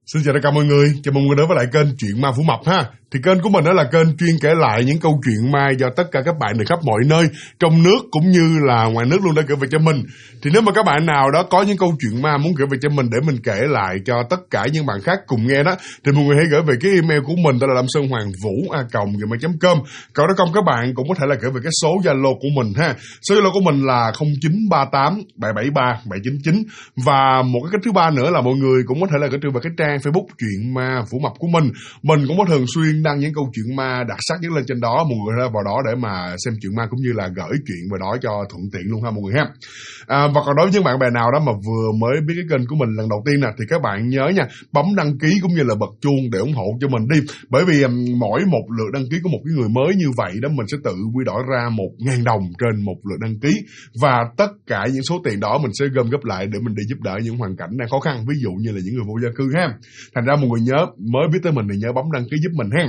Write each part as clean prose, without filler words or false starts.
Xin chào tất cả mọi người, chào mừng mọi người đến với lại kênh Chuyện Ma Phủ Mập ha. Thì kênh của mình đó là kênh chuyên kể lại những câu chuyện ma do tất cả các bạn từ khắp mọi nơi, trong nước cũng như là ngoài nước luôn đã gửi về cho mình. Thì nếu mà các bạn nào đó có những câu chuyện ma muốn gửi về cho mình để mình kể lại cho tất cả những bạn khác cùng nghe đó, thì mọi người hãy gửi về cái email của mình, đó là lamsonhoangvu@gmail.com. Còn đó không, các bạn cũng có thể là gửi về cái số Zalo của mình ha. Số Zalo của mình là 0938 773 799. Và một cái cách thứ ba nữa là mọi người cũng có thể là gửi về cái trang Facebook Chuyện Ma Phủ Mập của mình. Mình cũng có thường xuyên đăng những câu chuyện ma đặc sắc nhất lên trên đó, mọi người vào đó để mà xem chuyện ma cũng như là gửi chuyện vào đó cho thuận tiện luôn ha mọi người ha. Và còn đối với những bạn bè nào đó mà vừa mới biết cái kênh của mình lần đầu tiên nè, thì các bạn nhớ nha, bấm đăng ký cũng như là bật chuông để ủng hộ cho mình đi. Bởi vì mỗi một lượt đăng ký của một cái người mới như vậy đó, mình sẽ tự quy đổi ra 1.000 đồng trên một lượt đăng ký, và tất cả những số tiền đó mình sẽ gom góp lại để mình đi giúp đỡ những hoàn cảnh đang khó khăn, ví dụ như là những người vô gia cư ha. Thành ra mọi người nhớ, mới biết tới mình thì nhớ bấm đăng ký giúp mình ha.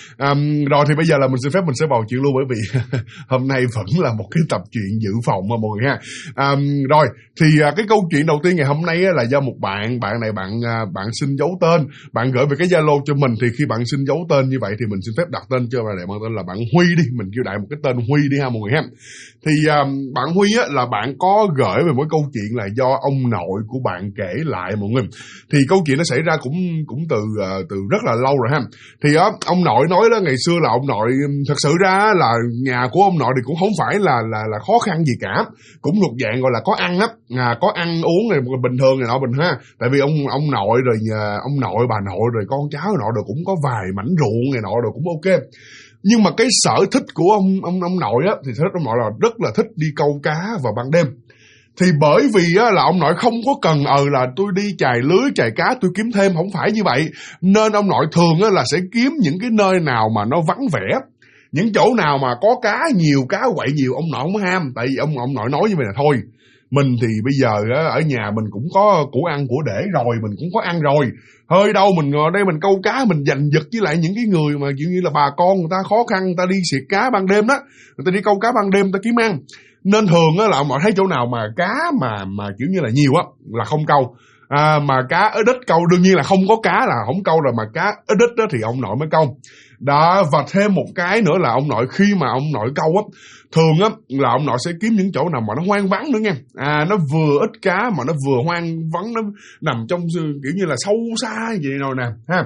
Rồi thì bây giờ là mình xin phép mình sẽ vào chuyện luôn, bởi vì hôm nay vẫn là một cái tập truyện dự phòng mà mọi người ha. Rồi thì cái câu chuyện đầu tiên ngày hôm nay là do một bạn này bạn xin giấu tên, bạn gửi về cái Zalo cho mình. Thì khi bạn xin giấu tên như vậy thì mình xin phép đặt tên cho bạn tên là bạn Huy đi, mình kêu đại một cái tên Huy đi ha mọi người ha. Thì bạn Huy là bạn có gửi về một câu chuyện là do ông nội của bạn kể lại mọi người. Thì câu chuyện nó xảy ra cũng từ rất là lâu rồi ha. Thì ông nội nói đó, ngày xưa là ông nội thật sự ra là nhà của ông nội thì cũng không phải là khó khăn gì cả, cũng thuộc dạng gọi là có ăn á, có ăn uống này bình thường này nọ bình ha. Tại vì ông nội rồi ông nội bà nội rồi con cháu nội rồi cũng có vài mảnh ruộng này nọ rồi cũng ok. Nhưng mà cái sở thích của ông nội á, thì sở thích ông nội là rất là thích đi câu cá vào ban đêm. Thì bởi vì á, là ông nội không có cần là tôi đi chài lưới chài cá tôi kiếm thêm, không phải như vậy. Nên ông nội thường á, là sẽ kiếm những cái nơi nào mà nó vắng vẻ, những chỗ nào mà có cá nhiều, cá quậy nhiều ông nội không ham. Tại vì ông nội nói như vậy là thôi, mình thì bây giờ á, ở nhà mình cũng có của ăn của để rồi, mình cũng có ăn rồi, hơi đâu mình ngồi đây mình câu cá mình giành giật với lại những cái người mà kiểu như là bà con người ta khó khăn, người ta đi xiệt cá ban đêm đó, người ta đi câu cá ban đêm người ta kiếm ăn. Nên thường á, là ông nội thấy chỗ nào mà cá mà kiểu như là nhiều á là không câu. Mà cá ở đít câu, đương nhiên là không có cá là không câu rồi, mà cá ở đít đó thì ông nội mới câu đó. Và thêm một cái nữa là ông nội khi mà ông nội câu á, thường á là ông nội sẽ kiếm những chỗ nào mà nó hoang vắng nữa nha. Nó vừa ít cá mà nó vừa hoang vắng, nó nằm trong kiểu như là sâu xa vậy rồi nè ha.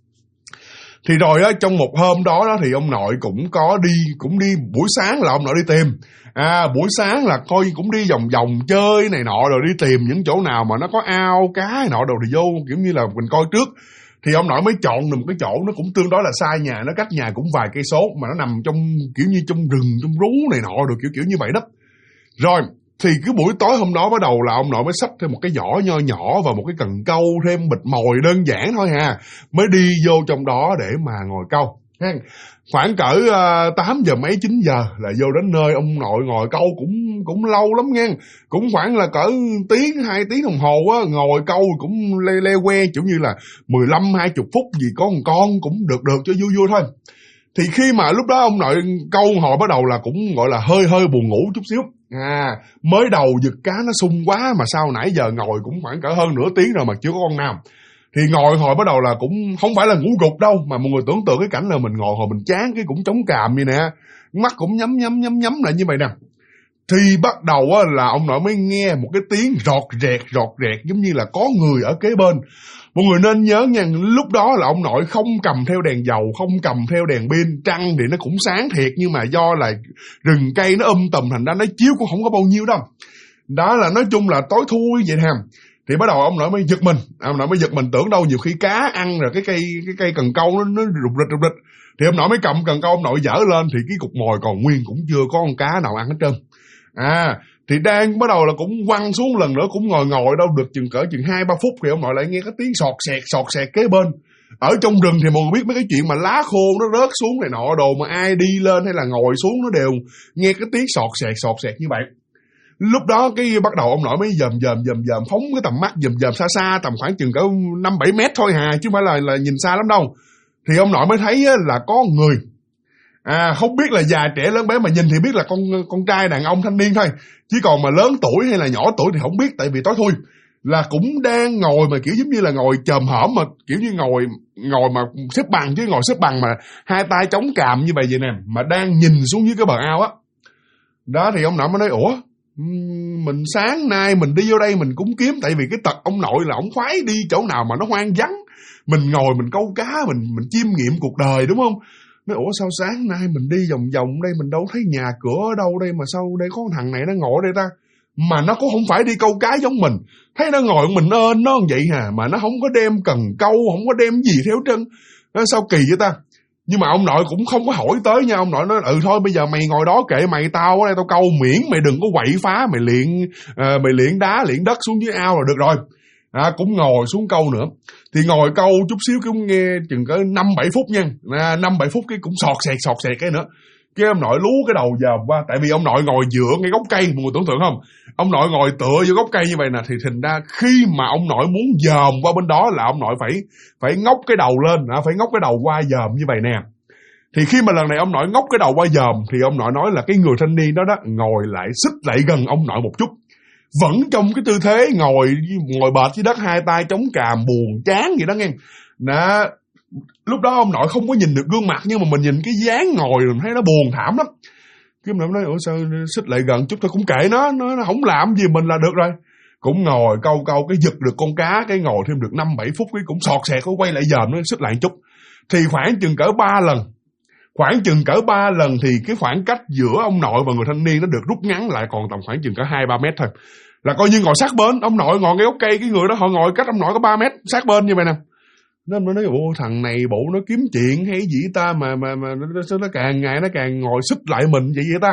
Thì rồi á, trong một hôm đó thì ông nội cũng đi buổi sáng là ông nội đi tìm. Buổi sáng là coi cũng đi vòng vòng chơi này nọ, rồi đi tìm những chỗ nào mà nó có ao cá này nọ đồ thì vô kiểu như là mình coi trước. Thì ông nội mới chọn được một cái chỗ nó cũng tương đối là xa nhà, nó cách nhà cũng vài cây số, mà nó nằm trong kiểu như trong rừng, trong rú này nọ rồi kiểu như vậy đó. Rồi thì cái buổi tối hôm đó bắt đầu là ông nội mới xách thêm một cái giỏ nho nhỏ và một cái cần câu, thêm bịch mồi đơn giản thôi ha, mới đi vô trong đó để mà ngồi câu. Khoảng cỡ 8 giờ mấy 9 giờ là vô đến nơi. Ông nội ngồi câu cũng lâu lắm nha, cũng khoảng là cỡ tiếng 2 tiếng đồng hồ á, ngồi câu cũng le que, kiểu như là 15-20 phút gì có một con cũng được cho vui thôi. Thì khi mà lúc đó ông nội câu hồi bắt đầu là cũng gọi là hơi buồn ngủ chút xíu. Mới đầu giật cá nó sung quá, mà sau nãy giờ ngồi cũng khoảng cỡ hơn nửa tiếng rồi mà chưa có con nào. Thì ngồi hồi bắt đầu là cũng không phải là ngủ gục đâu, mà mọi người tưởng tượng cái cảnh là mình ngồi hồi mình chán cái cũng chống càm vậy nè, mắt cũng nhắm lại như vậy nè. Thì bắt đầu á, là ông nội mới nghe một cái tiếng rọt rẹt giống như là có người ở kế bên. Mọi người nên nhớ nha, lúc đó là ông nội không cầm theo đèn dầu, không cầm theo đèn pin, trăng thì nó cũng sáng thiệt, nhưng mà do là rừng cây nó tùm, thành ra nó chiếu cũng không có bao nhiêu đâu. Đó là nói chung là tối thui vậy ha. Thì bắt đầu ông nội mới giật mình, tưởng đâu nhiều khi cá ăn rồi cái cây cần câu nó rụt rịch. Thì ông nội mới cầm cần câu, ông nội dở lên thì cái cục mồi còn nguyên, cũng chưa có con cá nào ăn hết trơn. Thì đang bắt đầu là cũng quăng xuống lần nữa, cũng ngồi đâu được chừng 2-3 phút thì ông nội lại nghe cái tiếng sọt xẹt kế bên. Ở trong rừng thì mọi người biết mấy cái chuyện mà lá khô nó rớt xuống này nọ đồ, mà ai đi lên hay là ngồi xuống nó đều nghe cái tiếng sọt xẹt như vậy. Lúc đó cái bắt đầu ông nội mới dòm phóng cái tầm mắt dòm xa tầm khoảng chừng cỡ 5-7 mét thôi hà, chứ không phải là nhìn xa lắm đâu. Thì ông nội mới thấy là có người, không biết là già trẻ lớn bé, mà nhìn thì biết là con trai đàn ông thanh niên thôi, chứ còn mà lớn tuổi hay là nhỏ tuổi thì không biết, tại vì tối thui. là cũng đang ngồi mà kiểu giống như là ngồi chồm hổm, mà kiểu như ngồi mà xếp bằng, chứ ngồi xếp bằng mà hai tay chống cằm như vậy nè, mà đang nhìn xuống dưới cái bờ ao á. Đó thì ông nội mới nói ủa, mình sáng nay mình đi vô đây mình cũng kiếm, tại vì cái tật ông nội là ông khoái đi chỗ nào mà nó hoang vắng, mình ngồi mình câu cá, mình chiêm nghiệm cuộc đời, đúng không? Nói ủa sao sáng nay mình đi vòng vòng đây mình đâu thấy nhà cửa ở đâu đây, mà sao đây có thằng này nó ngồi ở đây ta, mà nó cũng không phải đi câu cá giống mình, thấy nó ngồi mình ơn nó vậy hà, mà nó không có đem cần câu, không có đem gì theo trơn, nó sao kỳ vậy ta. Nhưng mà ông nội cũng không có hỏi tới nha, ông nội nói thôi bây giờ mày ngồi đó kệ mày, tao ở đây tao câu, miễn mày đừng có quậy phá, mày luyện đá luyện đất xuống dưới ao là được rồi. Cũng ngồi xuống câu nữa, thì ngồi câu chút xíu cũng nghe chừng cỡ 5-7 phút nha, 5-7 phút cái cũng sọt sẹt cái nữa, cái ông nội lú cái đầu dòm qua, tại vì ông nội ngồi dựa ngay gốc cây, mọi người tưởng tượng không, ông nội ngồi tựa vô gốc cây như vậy nè, thì thành ra khi mà ông nội muốn dòm qua bên đó là ông nội phải ngóc cái đầu lên, phải ngóc cái đầu qua dòm như vậy nè. Thì khi mà lần này ông nội ngóc cái đầu qua dòm thì ông nội nói là cái người thanh niên đó ngồi lại xích lại gần ông nội một chút, vẫn trong cái tư thế ngồi bệt dưới đất, hai tay chống cằm buồn chán vậy đó nghe. Đó, lúc đó ông nội không có nhìn được gương mặt, nhưng mà mình nhìn cái dáng ngồi mình thấy nó buồn thảm lắm. Cái ông nội nói ủa sao xích lại gần chút thôi, cũng kệ nó không làm gì mình là được rồi. Cũng ngồi câu cái giật được con cá, cái ngồi thêm được 5-7 phút cái cũng sọt sẹt, có quay lại dòm nó xích lại chút. Thì khoảng chừng cỡ 3 lần thì cái khoảng cách giữa ông nội và người thanh niên nó được rút ngắn lại còn tầm khoảng chừng cỡ 2-3 mét thôi. Là coi như ngồi sát bên, ông nội ngồi ngay gốc cây, cái người đó họ ngồi cách ông nội có 3 mét sát bên như vậy nè. Nên nó nói ủa thằng này bộ nó kiếm chuyện hay gì ta mà nó càng ngày nó càng ngồi xích lại mình vậy ta.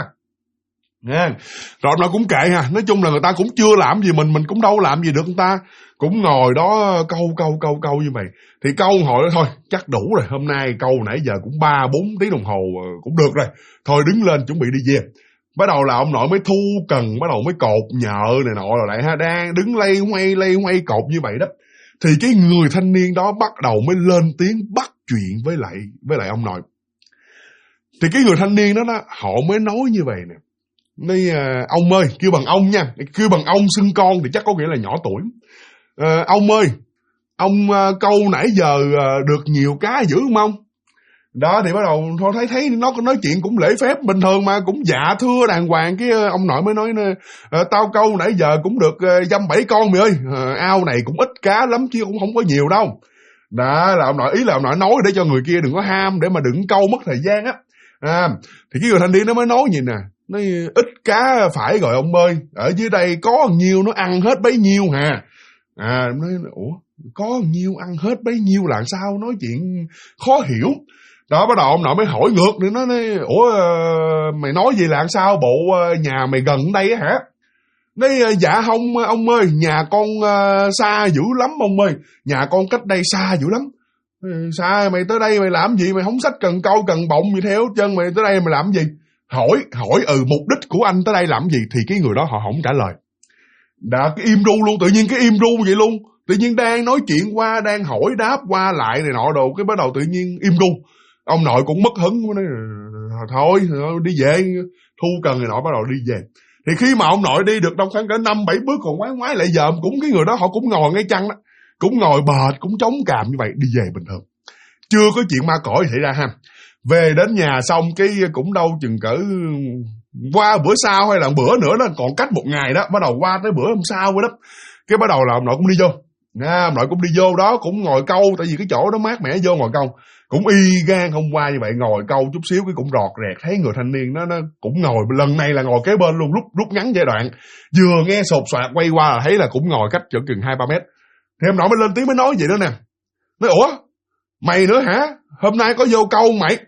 Rồi ông nội cũng kệ ha, nói chung là người ta cũng chưa làm gì mình cũng đâu làm gì được người ta, cũng ngồi đó câu như vậy. Thì câu hồi đó thôi chắc đủ rồi, hôm nay câu nãy giờ cũng 3-4 tiếng đồng hồ cũng được rồi, thôi đứng lên chuẩn bị đi về. Bắt đầu là ông nội mới thu cần, bắt đầu mới cột nhợ này nọ rồi lại ha, đang đứng lay hoay cột như vậy đó. Thì cái người thanh niên đó bắt đầu mới lên tiếng bắt chuyện với lại ông nội. Thì cái người thanh niên đó họ mới nói như vậy nè, nói ông ơi, kêu bằng ông nha, kêu bằng ông xưng con thì chắc có nghĩa là nhỏ tuổi. Ông ơi, ông câu nãy giờ được nhiều cá dữ không ông? Đó thì bắt đầu thôi thấy nó nói chuyện cũng lễ phép bình thường mà, cũng dạ thưa đàng hoàng. Cái ông nội mới nói tao câu nãy giờ cũng được 5-7 con mày ơi, ao này cũng ít cá lắm chứ cũng không có nhiều đâu. Đó là ông nội, ý là ông nội nói để cho người kia đừng có ham, để mà đừng câu mất thời gian á. Thì cái người thanh niên nó mới nói gì nè, nói ít cá phải rồi ông ơi, ở dưới đây có nhiêu nó ăn hết bấy nhiêu hà. Nói ủa có nhiêu ăn hết bấy nhiêu là sao, nói chuyện khó hiểu. Đó bắt đầu ông nội mới hỏi ngược nữa, nó nói ủa mày nói gì là sao, bộ nhà mày gần đây á hả? Nói dạ không ông ơi, nhà con xa dữ lắm ông ơi, nhà con cách đây xa dữ lắm. Xa mày tới đây mày làm gì, mày không xách cần câu cần bọng gì theo chân, mày tới đây mày làm gì? Hỏi mục đích của anh tới đây làm gì? Thì cái người đó họ không trả lời. Đã cái im ru luôn, tự nhiên cái im ru vậy luôn, tự nhiên đang nói chuyện qua, đang hỏi đáp qua lại này nọ đồ, cái bắt đầu tự nhiên im ru. Ông nội cũng mất hứng, nói thôi đi về, thu cần này nọ, bắt đầu đi về. Thì khi mà ông nội đi được đâu khoảng cỡ 5-7 bước còn ngoái lại dòm, cũng cái người đó họ cũng ngồi ngay chăng đó, cũng ngồi bệt, cũng chống cằm như vậy, đi về bình thường, chưa có chuyện ma cõi xảy ra ha. Về đến nhà xong cái cũng đâu chừng cỡ qua bữa sau hay là bữa nữa đó, còn cách một ngày đó, bắt đầu qua tới bữa hôm sau rồi đó, cái bắt đầu là ông nội cũng đi vô. Ông nội cũng đi vô đó, cũng ngồi câu, tại vì cái chỗ đó mát mẻ, vô ngồi câu. Cũng y gan hôm qua như vậy, ngồi câu chút xíu cái cũng rọt rẹt, thấy người thanh niên nó cũng ngồi, lần này là ngồi kế bên luôn, rút ngắn giai đoạn, vừa nghe sột soạt quay qua là thấy là cũng ngồi cách chừng 2-3 mét. Thì ông nội mới lên tiếng mới nói vậy đó nè, nói ủa mày nữa hả, hôm nay có vô câu mày?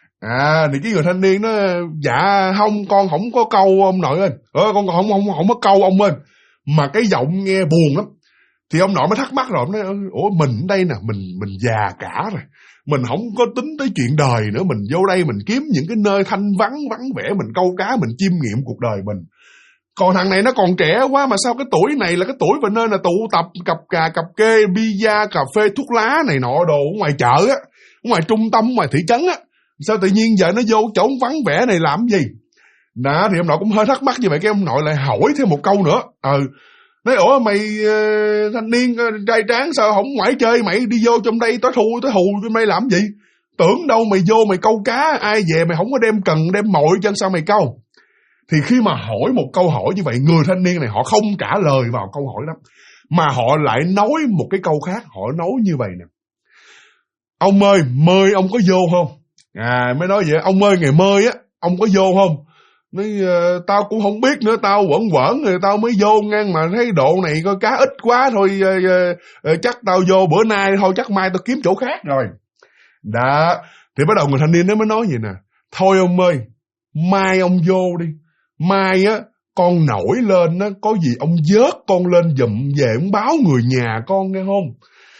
Thì cái người thanh niên nó dạ không, con không có câu ông nội ơi, con không có câu ông ơi. Mà cái giọng nghe buồn lắm. Thì ông nội mới thắc mắc rồi, ông nói ủa mình ở đây nè, mình già cả rồi, mình không có tính tới chuyện đời nữa, mình vô đây mình kiếm những cái nơi thanh vắng vẻ, mình câu cá, mình chiêm nghiệm cuộc đời mình. Còn thằng này nó còn trẻ quá, mà sao cái tuổi này là cái tuổi và nơi là tụ tập cặp cà cặp kê, bia, cà phê, thuốc lá này nọ đồ ở ngoài chợ á, ngoài trung tâm, ngoài thị trấn á, sao tự nhiên giờ nó vô chỗ vắng vẻ này làm gì? Đó thì ông nội cũng hơi thắc mắc như vậy, cái ông nội lại hỏi thêm một câu nữa. Nói ủa mày thanh niên trai tráng sao không ngoại chơi, mày đi vô trong đây tối hù trong đây làm gì? Tưởng đâu mày vô mày câu cá, ai về mày không có đem cần đem mồi chân sao mày câu? Thì khi mà hỏi một câu hỏi như vậy, người thanh niên này họ không trả lời vào câu hỏi đó, mà họ lại nói một cái câu khác. Họ nói như vậy nè: ông ơi, mơi ông có vô không? Mới nói vậy: ông ơi, ngày mơi á, ông có vô không? Nói tao cũng không biết nữa, tao quẩn rồi tao mới vô ngang, mà thấy độ này coi cá ít quá thôi, chắc tao vô bữa nay thôi, chắc mai tao kiếm chỗ khác rồi. Đó, thì bắt đầu người thanh niên đó mới nói vậy nè: thôi ông ơi, mai ông vô đi, mai á con nổi lên á, có gì ông vớt con lên giùm về ông báo người nhà con nghe không?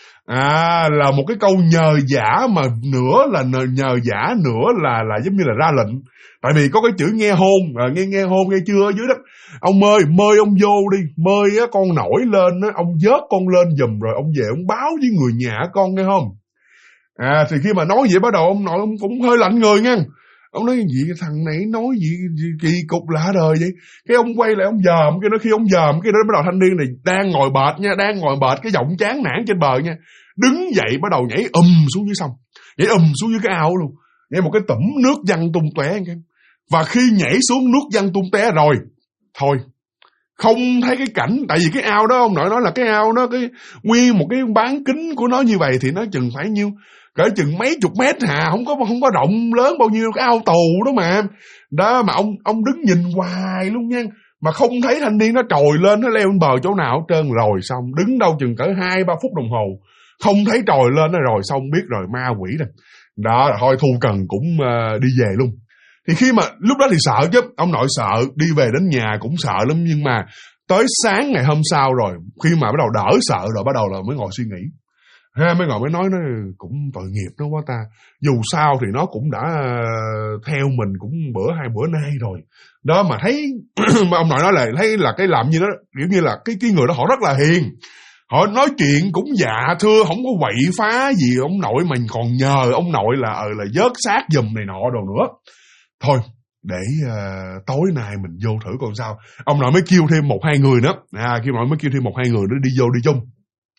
Là một cái câu nhờ vả, mà nửa là nhờ vả, nửa là giống như là ra lệnh. Tại vì có cái chữ nghe hôn, nghe hôn nghe chưa ở dưới đó. Ông ơi, mời ông vô đi, mời á con nổi lên á, ông vớt con lên giùm rồi ông về ông báo với người nhà con nghe không? Thì khi mà nói vậy bắt đầu ông nội ông cũng hơi lạnh người nha. Ông nói gì thằng này nói gì kỳ cục lạ đời vậy. Cái ông quay lại ông dòm, cái nó khi ông dòm cái đó bắt đầu thanh niên này đang ngồi bệt nha, đang ngồi bệt cái giọng chán nản trên bờ nha, đứng dậy bắt đầu nhảy xuống dưới sông, nhảy xuống dưới cái ao luôn, nhảy một cái tủm nước văng tung tóe. Và khi nhảy xuống nước văng tung tóe rồi thôi, không thấy cái cảnh. Tại vì cái ao đó ông nội nói là cái ao đó, cái nguyên một cái bán kính của nó như vậy thì nó chừng phải nhiêu, cỡ chừng mấy chục mét không có rộng lớn bao nhiêu, cái ao tù đó mà. Đó mà ông đứng nhìn hoài luôn nha, mà không thấy thanh niên nó trồi lên, nó leo lên bờ chỗ nào hết trơn. Rồi xong đứng đâu chừng cỡ 2-3 phút đồng hồ không thấy trồi lên nó, rồi xong biết rồi, ma quỷ rồi. Đó thôi Thu Cần cũng đi về luôn. Thì khi mà lúc đó thì sợ chứ, ông nội sợ, đi về đến nhà cũng sợ lắm. Nhưng mà tới sáng ngày hôm sau rồi, khi mà bắt đầu đỡ sợ rồi, bắt đầu là mới ngồi suy nghĩ. Mới ngồi mới nói nó cũng tội nghiệp nó quá ta. Dù sao thì nó cũng đã theo mình cũng hai bữa nay rồi. Đó mà thấy mà ông nội nói là thấy là cái làm như đó, kiểu như là cái người đó họ rất là hiền. Họ nói chuyện cũng dạ thưa, không có quậy phá gì ông nội, mình còn nhờ ông nội là vớt xác giùm này nọ đồ nữa. Thôi để tối nay mình vô thử coi sao. Ông nội mới kêu thêm 1-2 người nữa. Khi mà mới kêu thêm 1-2 người nữa đi vô đi chung.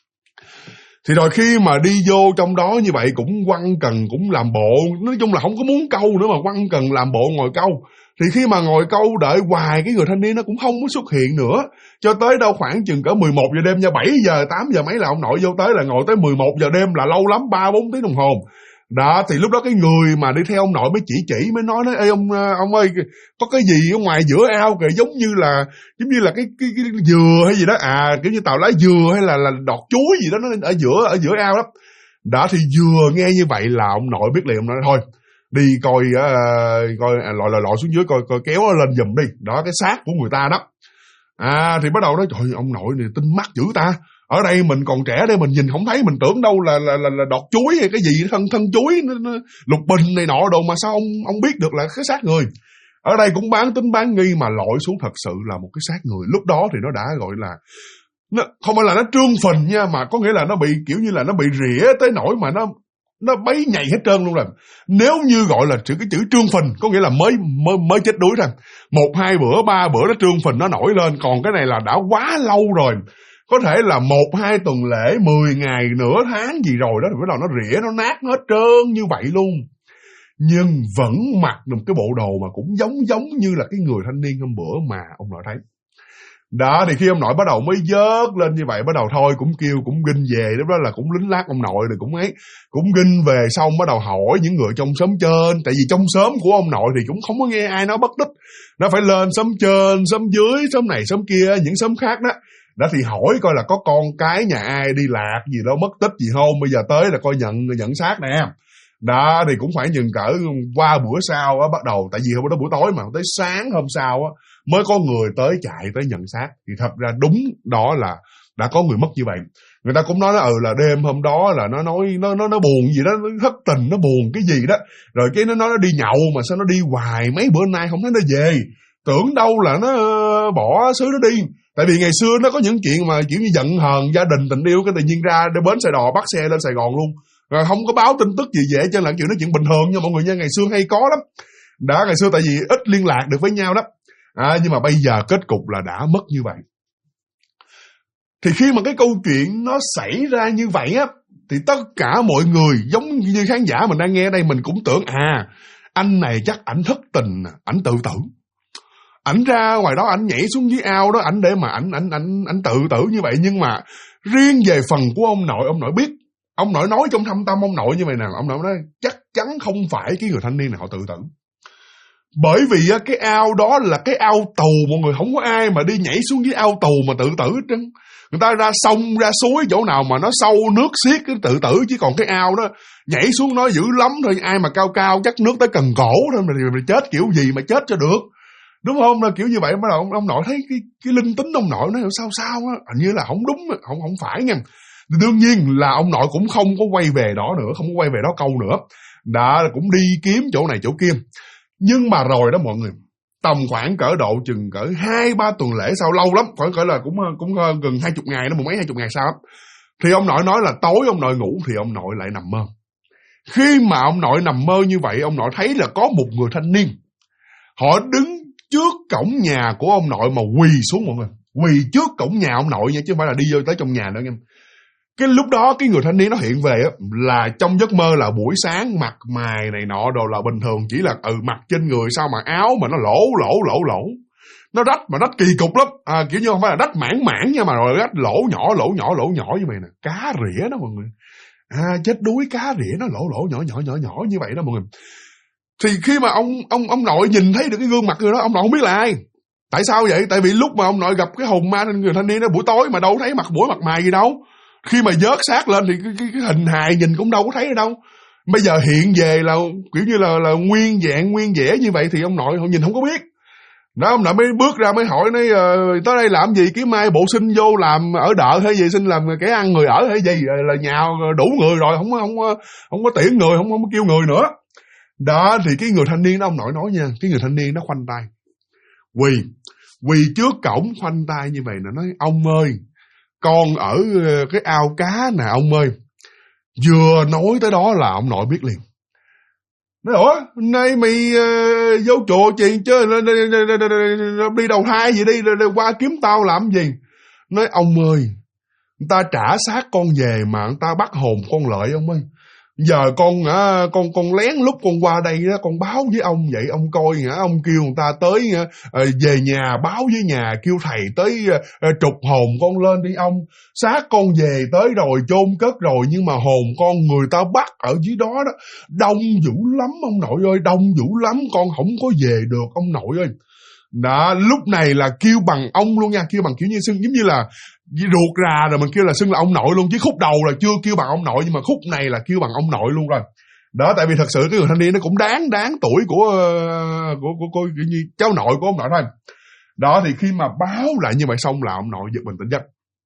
Thì rồi khi mà đi vô trong đó như vậy cũng quăng cần cũng làm bộ, nói chung là không có muốn câu nữa mà quăng cần làm bộ ngồi câu. Thì khi mà ngồi câu đợi hoài, cái người thanh niên nó cũng không có xuất hiện nữa. Cho tới đâu khoảng chừng cỡ 11 giờ đêm nha, 7 giờ 8 giờ mấy là ông nội vô tới, là ngồi tới 11 giờ đêm, là lâu lắm 3-4 tiếng đồng hồ. Đó thì lúc đó cái người mà đi theo ông nội mới chỉ mới nói: ê ông ơi, có cái gì ở ngoài giữa ao kìa, giống như là cái dừa hay gì đó, kiểu như tàu lá dừa hay là đọt chuối gì đó, nó ở giữa ao đó. Đó thì vừa nghe như vậy là ông nội biết liền, ông nói thôi đi coi lội xuống dưới coi kéo nó lên giùm đi. Đó, cái xác của người ta đó. Thì bắt đầu nói trời, ông nội này tinh mắt dữ ta. Ở đây mình còn trẻ đây, mình nhìn không thấy, mình tưởng đâu là đọt chuối hay cái gì thân chuối lục bình này nọ đồ, mà sao ông biết được là cái xác người. Ở đây cũng bán tính bán nghi, mà lội xuống thật sự là một cái xác người. Lúc đó thì nó đã gọi là nó không phải là nó trương phình nha, mà có nghĩa là nó bị kiểu như là nó bị rỉa tới nỗi mà nó bấy nhầy hết trơn luôn rồi. Nếu như gọi là cái chữ trương phình có nghĩa là mới chết đuối thôi. 1-2 bữa 3 bữa nó trương phình nó nổi lên, còn cái này là đã quá lâu rồi. Có thể là 1-2 tuần lễ, 10 ngày, nửa tháng gì rồi đó, thì bắt đầu nó rỉa, nó nát hết trơn như vậy luôn. Nhưng vẫn mặc một cái bộ đồ mà cũng giống như là cái người thanh niên hôm bữa mà ông nội thấy. Đó thì khi ông nội bắt đầu mới vớt lên như vậy, bắt đầu thôi cũng kêu cũng ginh về. Lúc đó là cũng lính lát ông nội rồi cũng ginh về, xong bắt đầu hỏi những người trong xóm trên. Tại vì trong xóm của ông nội thì cũng không có nghe ai nói bất tích, nó phải lên xóm trên, xóm dưới, xóm này xóm kia, những xóm khác đó. Đó thì hỏi coi là có con cái nhà ai đi lạc gì đó, mất tích gì không, bây giờ tới là coi nhận xác nè. Đó thì cũng phải dừng cỡ qua bữa sau á, bắt đầu tại vì hôm đó buổi tối mà tới sáng hôm sau á mới có người tới chạy tới nhận xác. Thì thật ra đúng đó là đã có người mất như vậy. Người ta cũng nói là đêm hôm đó là nó nói nó buồn gì đó, nó thất tình, nó buồn cái gì đó, rồi cái nó nói nó đi nhậu mà sao nó đi hoài, mấy bữa nay không thấy nó về, tưởng đâu là nó bỏ xứ nó đi. Tại vì ngày xưa nó có những chuyện mà kiểu như giận hờn gia đình tình yêu, cái tự nhiên ra bến Sài Đò bắt xe lên Sài Gòn luôn, rồi không có báo tin tức gì về, cho là chuyện bình thường nha mọi người nha. Ngày xưa hay có lắm đó, ngày xưa tại vì ít liên lạc được với nhau đó. Nhưng mà bây giờ kết cục là đã mất như vậy. Thì khi mà cái câu chuyện nó xảy ra như vậy á, thì tất cả mọi người giống như khán giả mình đang nghe ở đây, mình cũng tưởng anh này chắc ảnh thất tình, ảnh tự tử. Ảnh ra ngoài đó ảnh nhảy xuống dưới ao đó, ảnh để mà ảnh tự tử như vậy. Nhưng mà riêng về phần của ông nội biết, ông nội nói trong thâm tâm ông nội như vậy nè, ông nội nói chắc chắn không phải cái người thanh niên này họ tự tử. Bởi vì cái ao đó là cái ao tù, mọi người, không có ai mà đi nhảy xuống dưới ao tù mà tự tử hết. Người ta ra sông ra suối chỗ nào mà nó sâu nước xiết cái tự tử, chứ còn cái ao đó nhảy xuống nó dữ lắm thôi, ai mà cao cao chắc nước tới cần cổ thôi mà chết kiểu gì mà chết cho được, đúng không? Là kiểu như vậy. Mà ông nội thấy cái linh tính ông nội nói sao á, hình như là không đúng, không phải nha. Đương nhiên là ông nội cũng không có quay về đó nữa, không có quay về đó câu nữa, đã cũng đi kiếm chỗ này chỗ kia. Nhưng mà rồi đó mọi người, tầm khoảng cỡ độ chừng cỡ 2-3 tuần lễ sau, lâu lắm, khoảng cỡ là cũng gần 20 ngày đó, mười mấy 20 ngày sau, thì ông nội nói là tối ông nội ngủ thì ông nội lại nằm mơ. Khi mà ông nội nằm mơ như vậy, ông nội thấy là có một người thanh niên, họ đứng trước cổng nhà của ông nội mà quỳ xuống, mọi người, quỳ trước cổng nhà ông nội nha, chứ không phải là đi vô tới trong nhà nữa nha. Cái lúc đó cái người thanh niên nó hiện về á, là trong giấc mơ là buổi sáng mặt mày này nọ đồ là bình thường, chỉ là mặt trên người sao mà áo mà nó lỗ, nó rách kỳ cục lắm, kiểu như không phải là rách mảng nha, mà rồi rách lỗ nhỏ như vậy nè, cá rỉa đó mọi người, chết đuối cá rỉa nó lỗ nhỏ như vậy đó mọi người. Thì khi mà ông nội nhìn thấy được cái gương mặt người đó, ông nội không biết là ai. Tại sao vậy? Tại vì lúc mà ông nội gặp cái hồn ma người thanh niên đó buổi tối mà đâu thấy mặt mũi mặt mày gì đâu. Khi mà vớt xác lên thì cái hình hài nhìn cũng đâu có thấy đâu. Bây giờ hiện về là kiểu như là nguyên dạng nguyên vẻ như vậy thì ông nội họ nhìn không có biết. Đó, ông nội mới bước ra mới hỏi, nói tới đây làm gì, kiếm mai bộ xin vô làm ở đợ hay gì, xin làm kẻ ăn người ở hay gì, là nhà đủ người rồi, không có tuyển người, không có kêu người nữa. Đó thì cái người thanh niên đó, ông nội nói nha, cái người thanh niên đó khoanh tay quỳ trước cổng khoanh tay như vậy nè, nói ông ơi, con ở cái ao cá nè ông ơi. Vừa nói tới đó là ông nội biết liền. Nói ủa, nay mày vô chùa chuyện chứ đi đầu thai gì đi, qua kiếm tao làm gì? Nói ông ơi, người ta trả xác con về mà người ta bắt hồn con Lợi ông ơi. Giờ con lén lúc con qua đây đó, con báo với ông vậy, ông coi ông kêu người ta tới về nhà báo với nhà, kêu thầy tới trục hồn con lên đi ông. Xác con về tới rồi, chôn cất rồi, nhưng mà hồn con người ta bắt ở dưới đó đó, đông dữ lắm ông nội ơi, đông dữ lắm, con không có về được ông nội ơi. Đó, lúc này là kêu bằng ông luôn nha, kêu bằng kiểu như xưng giống như là ruột rà rồi mình kêu là xưng là ông nội luôn, chứ khúc đầu là chưa kêu bằng ông nội, nhưng mà khúc này là kêu bằng ông nội luôn rồi. Đó, tại vì thật sự cái người thanh niên nó cũng đáng tuổi của kiểu như cháu nội của ông nội thôi. Đó thì khi mà báo lại như vậy xong là ông nội giật mình tỉnh giấc.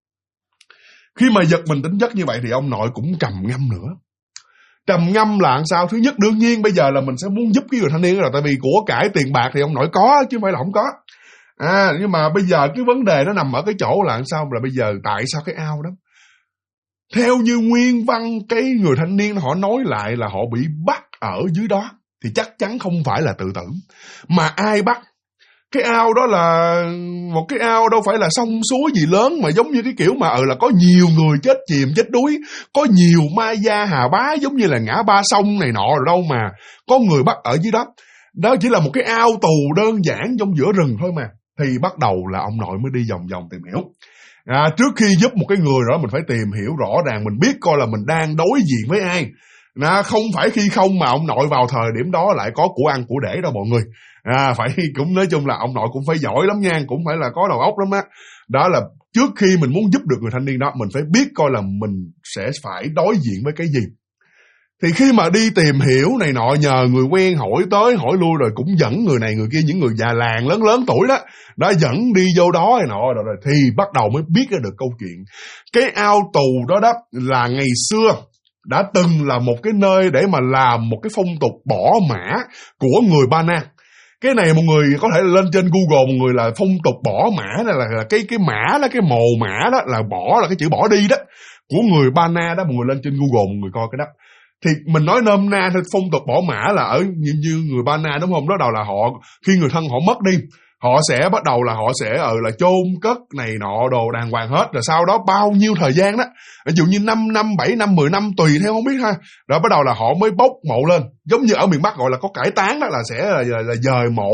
Khi mà giật mình tỉnh giấc như vậy thì ông nội cũng trầm ngâm nữa. Trầm ngâm là làm sao? Thứ nhất, đương nhiên bây giờ là mình sẽ muốn giúp cái người thanh niên rồi, tại vì của cải tiền bạc thì ông nội có chứ không phải là không có. Nhưng mà bây giờ cái vấn đề nó nằm ở cái chỗ là làm sao, là bây giờ tại sao cái ao đó, theo như nguyên văn cái người thanh niên họ nói lại là họ bị bắt ở dưới đó, thì chắc chắn không phải là tự tử. Mà ai bắt? Cái ao đó là một cái ao đâu phải là sông suối gì lớn, mà giống như cái kiểu mà là có nhiều người chết chìm chết đuối, có nhiều ma gia hà bá giống như là ngã ba sông này nọ rồi đâu mà có người bắt ở dưới đó. Đó chỉ là một cái ao tù đơn giản trong giữa rừng thôi mà. Thì bắt đầu là ông nội mới đi vòng tìm hiểu. Trước khi giúp một cái người đó mình phải tìm hiểu rõ ràng, mình biết coi là mình đang đối diện với ai. Không phải khi không mà ông nội vào thời điểm đó lại có của ăn của để đâu mọi người. Phải cũng nói chung là ông nội cũng phải giỏi lắm nha, cũng phải là có đầu óc lắm á. Đó là trước khi mình muốn giúp được người thanh niên đó, mình phải biết coi là mình sẽ phải đối diện với cái gì. Thì khi mà đi tìm hiểu này nọ, nhờ người quen hỏi tới hỏi lui, rồi cũng dẫn người này người kia, những người già làng lớn tuổi đó, đã dẫn đi vô đó này nọ rồi thì bắt đầu mới biết ra được câu chuyện. Cái ao tù đó đó là ngày xưa đã từng là một cái nơi để mà làm một cái phong tục bỏ mã của người Ba Na. Cái này một người có thể lên trên Google, một người là phong tục bỏ mã, là cái mã đó, cái mồ mã đó là bỏ, là cái chữ bỏ đi đó của người Ba Na đó. Một người lên trên Google, một người coi cái đó. Thì mình nói nôm na thôi, phong tục bỏ mã là ở như người Ba Na đúng không? Đó đầu là họ khi người thân họ mất đi, họ sẽ bắt đầu là họ sẽ là chôn cất này nọ đồ đàng hoàng hết, rồi sau đó bao nhiêu thời gian đó, ví dụ như 5 năm, 7 năm, 10 năm tùy theo không biết ha, rồi bắt đầu là họ mới bốc mộ lên, giống như ở miền Bắc gọi là có cải táng đó, là sẽ là dời mộ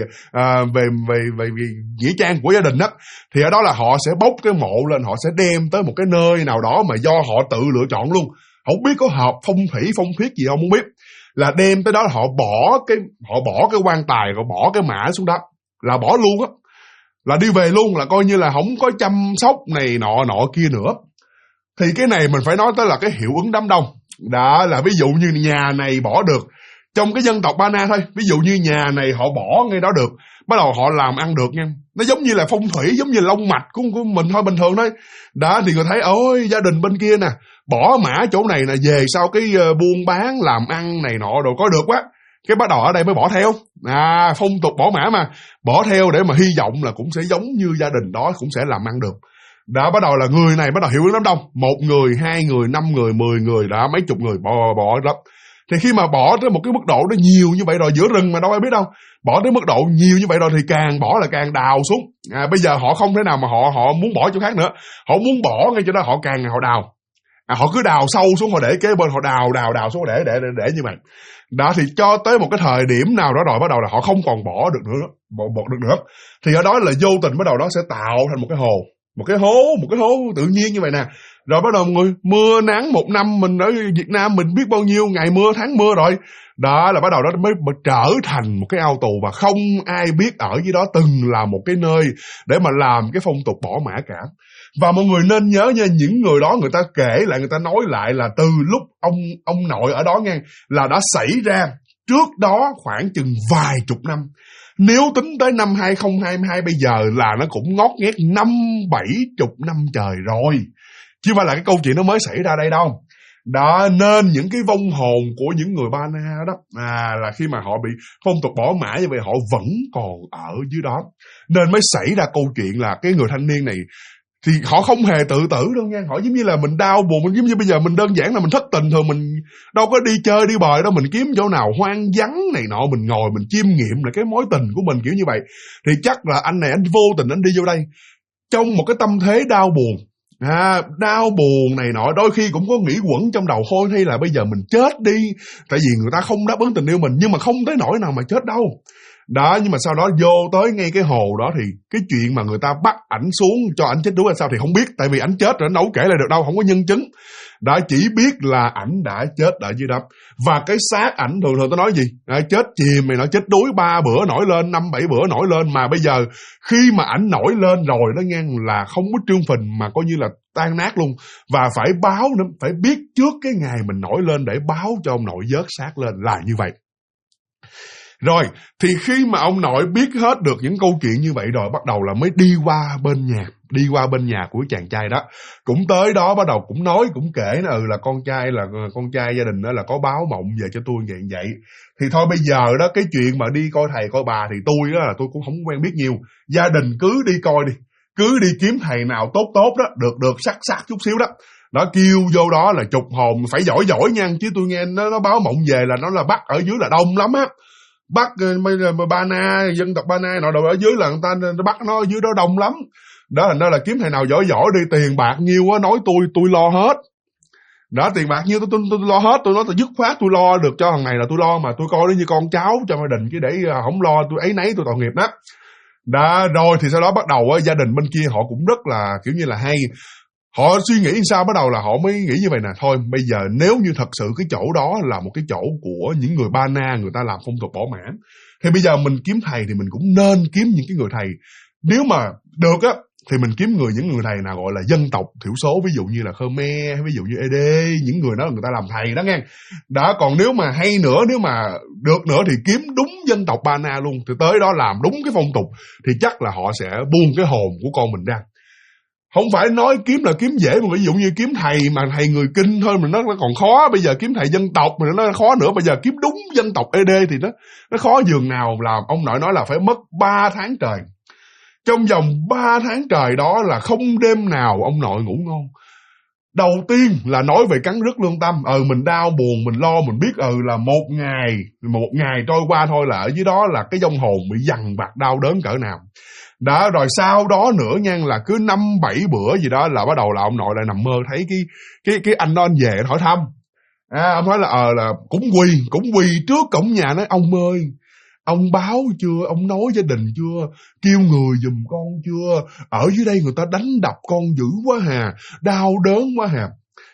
về nghĩa trang của gia đình đó, thì ở đó là họ sẽ bốc cái mộ lên, họ sẽ đem tới một cái nơi nào đó mà do họ tự lựa chọn luôn, không biết có hợp phong thủy phong thuyết gì không biết, là đem tới đó họ bỏ cái quan tài, họ bỏ cái mã xuống đó là bỏ luôn á, là đi về luôn, là coi như là không có chăm sóc này nọ kia nữa. Thì cái này mình phải nói tới là cái hiệu ứng đám đông. Đó là ví dụ như nhà này bỏ được trong cái dân tộc Ba Na thôi, ví dụ như nhà này họ bỏ ngay đó được, bắt đầu họ làm ăn được nha. Nó giống như là phong thủy, giống như long mạch của mình thôi, bình thường thôi. Đó thì người thấy ôi gia đình bên kia nè, bỏ mã chỗ này nè, về sau cái buôn bán làm ăn này nọ đồ có được quá, cái bắt đầu ở đây mới bỏ theo. Phong tục bỏ mã mà, bỏ theo để mà hy vọng là cũng sẽ giống như gia đình đó, cũng sẽ làm ăn được. Đã bắt đầu là người này bắt đầu hiệu ứng đám đông, 1 người, 2 người, 5 người, 10 người, đã mấy chục người bỏ lắm. Thì khi mà bỏ tới một cái mức độ nó nhiều như vậy rồi, giữa rừng mà đâu ai biết đâu, bỏ tới mức độ nhiều như vậy rồi thì càng bỏ là càng đào xuống. Bây giờ họ không thể nào mà họ muốn bỏ chỗ khác nữa, họ muốn bỏ ngay chỗ đó họ càng họ đào. Họ cứ đào sâu xuống, họ để kế bên, họ đào xuống để như vậy. Đó thì cho tới một cái thời điểm nào đó rồi bắt đầu là họ không còn bỏ được nữa, thì ở đó là vô tình bắt đầu đó sẽ tạo thành một cái hố tự nhiên như vậy nè. Rồi bắt đầu mưa nắng một năm, mình ở Việt Nam mình biết bao nhiêu ngày mưa, tháng mưa rồi. Đó là bắt đầu đó mới trở thành một cái ao tù, và không ai biết ở dưới đó từng là một cái nơi để mà làm cái phong tục bỏ mã cả. Và mọi người nên nhớ nha, những người đó người ta kể lại, người ta nói lại là từ lúc ông nội ở đó nghe, là đã xảy ra trước đó khoảng chừng vài chục năm. Nếu tính tới năm 2022 bây giờ là nó cũng ngót nghét 50-70 năm trời rồi, chứ không phải là cái câu chuyện nó mới xảy ra đây đâu. Đó, nên những cái vong hồn của những người Ba Na đó là khi mà họ bị phong tục bỏ mã như vậy, họ vẫn còn ở dưới đó. Nên mới xảy ra câu chuyện là cái người thanh niên này thì họ không hề tự tử đâu nha. Họ giống như là mình đau buồn, giống như bây giờ mình đơn giản là mình thất tình thường, mình đâu có đi chơi đi bời đâu, mình kiếm chỗ nào hoang vắng này nọ, mình ngồi mình chiêm nghiệm là cái mối tình của mình kiểu như vậy. Thì chắc là anh này anh vô tình anh đi vô đây trong một cái tâm thế đau buồn, đau buồn này nọ, đôi khi cũng có nghĩ quẩn trong đầu thôi, hay là bây giờ mình chết đi, tại vì người ta không đáp ứng tình yêu mình, nhưng mà không tới nỗi nào mà chết đâu. Đó, nhưng mà sau đó vô tới ngay cái hồ đó thì cái chuyện mà người ta bắt ảnh xuống cho ảnh chết đuối là sao thì không biết, tại vì ảnh chết rồi ảnh đâu kể lại được đâu, không có nhân chứng. Đã chỉ biết là ảnh đã chết ở dưới đó. Và cái xác ảnh thường tôi nói gì? Chết chìm này, nó chết đuối 3 bữa nổi lên, 5-7 bữa nổi lên, mà bây giờ khi mà ảnh nổi lên rồi đó nghe, là không có trương phình mà coi như là tan nát luôn. Và phải báo nữa, phải biết trước cái ngày mình nổi lên để báo cho ông nội vớt xác lên, là như vậy. Rồi, thì khi mà ông nội biết hết được những câu chuyện như vậy rồi, bắt đầu là mới đi qua bên nhà của chàng trai đó. Cũng tới đó bắt đầu cũng nói, cũng kể là con trai gia đình đó là có báo mộng về cho tôi vậy. Thì thôi bây giờ đó, cái chuyện mà đi coi thầy coi bà thì tôi đó là tôi cũng không quen biết nhiều. Gia đình cứ đi coi đi, cứ đi kiếm thầy nào tốt đó, được sắc chút xíu đó. Đó, kêu vô đó là chục hồn, phải giỏi nha, chứ tôi nghe nó báo mộng về là nó là bắt ở dưới là đông lắm á. Bắt Ba Na, dân tộc Ba Na nọ đồ ở dưới là người ta bắt nó ở dưới đó đông lắm. Đó thành ra là kiếm thầy nào giỏi đi, tiền bạc nhiêu á nói tôi lo hết. Đó, tiền bạc nhiêu tôi lo hết, tôi nói tôi dứt khoát tôi lo được cho thằng này là tôi lo, mà tôi coi nó như con cháu cho gia đình, chứ để không lo tôi ấy nấy tôi tội nghiệp đó. Đó, rồi thì sau đó bắt đầu gia đình bên kia họ cũng rất là kiểu như là hay. Họ suy nghĩ sao bắt đầu là họ mới nghĩ như vậy nè, thôi bây giờ nếu như thật sự cái chỗ đó là một cái chỗ của những người Ba Na, người ta làm phong tục bỏ mã, thì bây giờ mình kiếm thầy thì mình cũng nên kiếm những cái người thầy, nếu mà được á thì mình kiếm những người thầy nào gọi là dân tộc thiểu số, ví dụ như là Khmer, ví dụ như Ede, những người đó người ta làm thầy đó nghe. Đó, còn nếu mà hay nữa, nếu mà được nữa thì kiếm đúng dân tộc Ba Na luôn, thì tới đó làm đúng cái phong tục thì chắc là họ sẽ buông cái hồn của con mình ra. Không phải nói kiếm là kiếm dễ, mà ví dụ như kiếm thầy mà thầy người Kinh thôi mà nó còn khó, bây giờ kiếm thầy dân tộc mà nó khó nữa, bây giờ kiếm đúng dân tộc Ede thì nó khó dường nào. Làm ông nội nói là phải mất 3 tháng trời. Trong vòng 3 tháng trời đó là không đêm nào ông nội ngủ ngon. Đầu tiên là nói về cắn rứt lương tâm. Mình đau buồn, mình lo, mình biết là một ngày trôi qua thôi là ở dưới đó là cái vong hồn bị dằn vặt đau đớn cỡ nào. Đó, rồi sau đó nữa nha, là cứ 5-7 bữa gì đó là bắt đầu là ông nội lại nằm mơ thấy cái anh đó anh về hỏi thăm. Ông nói là cũng quỳ trước cổng nhà, nói ông ơi, ông báo chưa, ông nói gia đình chưa, kêu người giùm con chưa, ở dưới đây người ta đánh đập con dữ quá hà, đau đớn quá hà.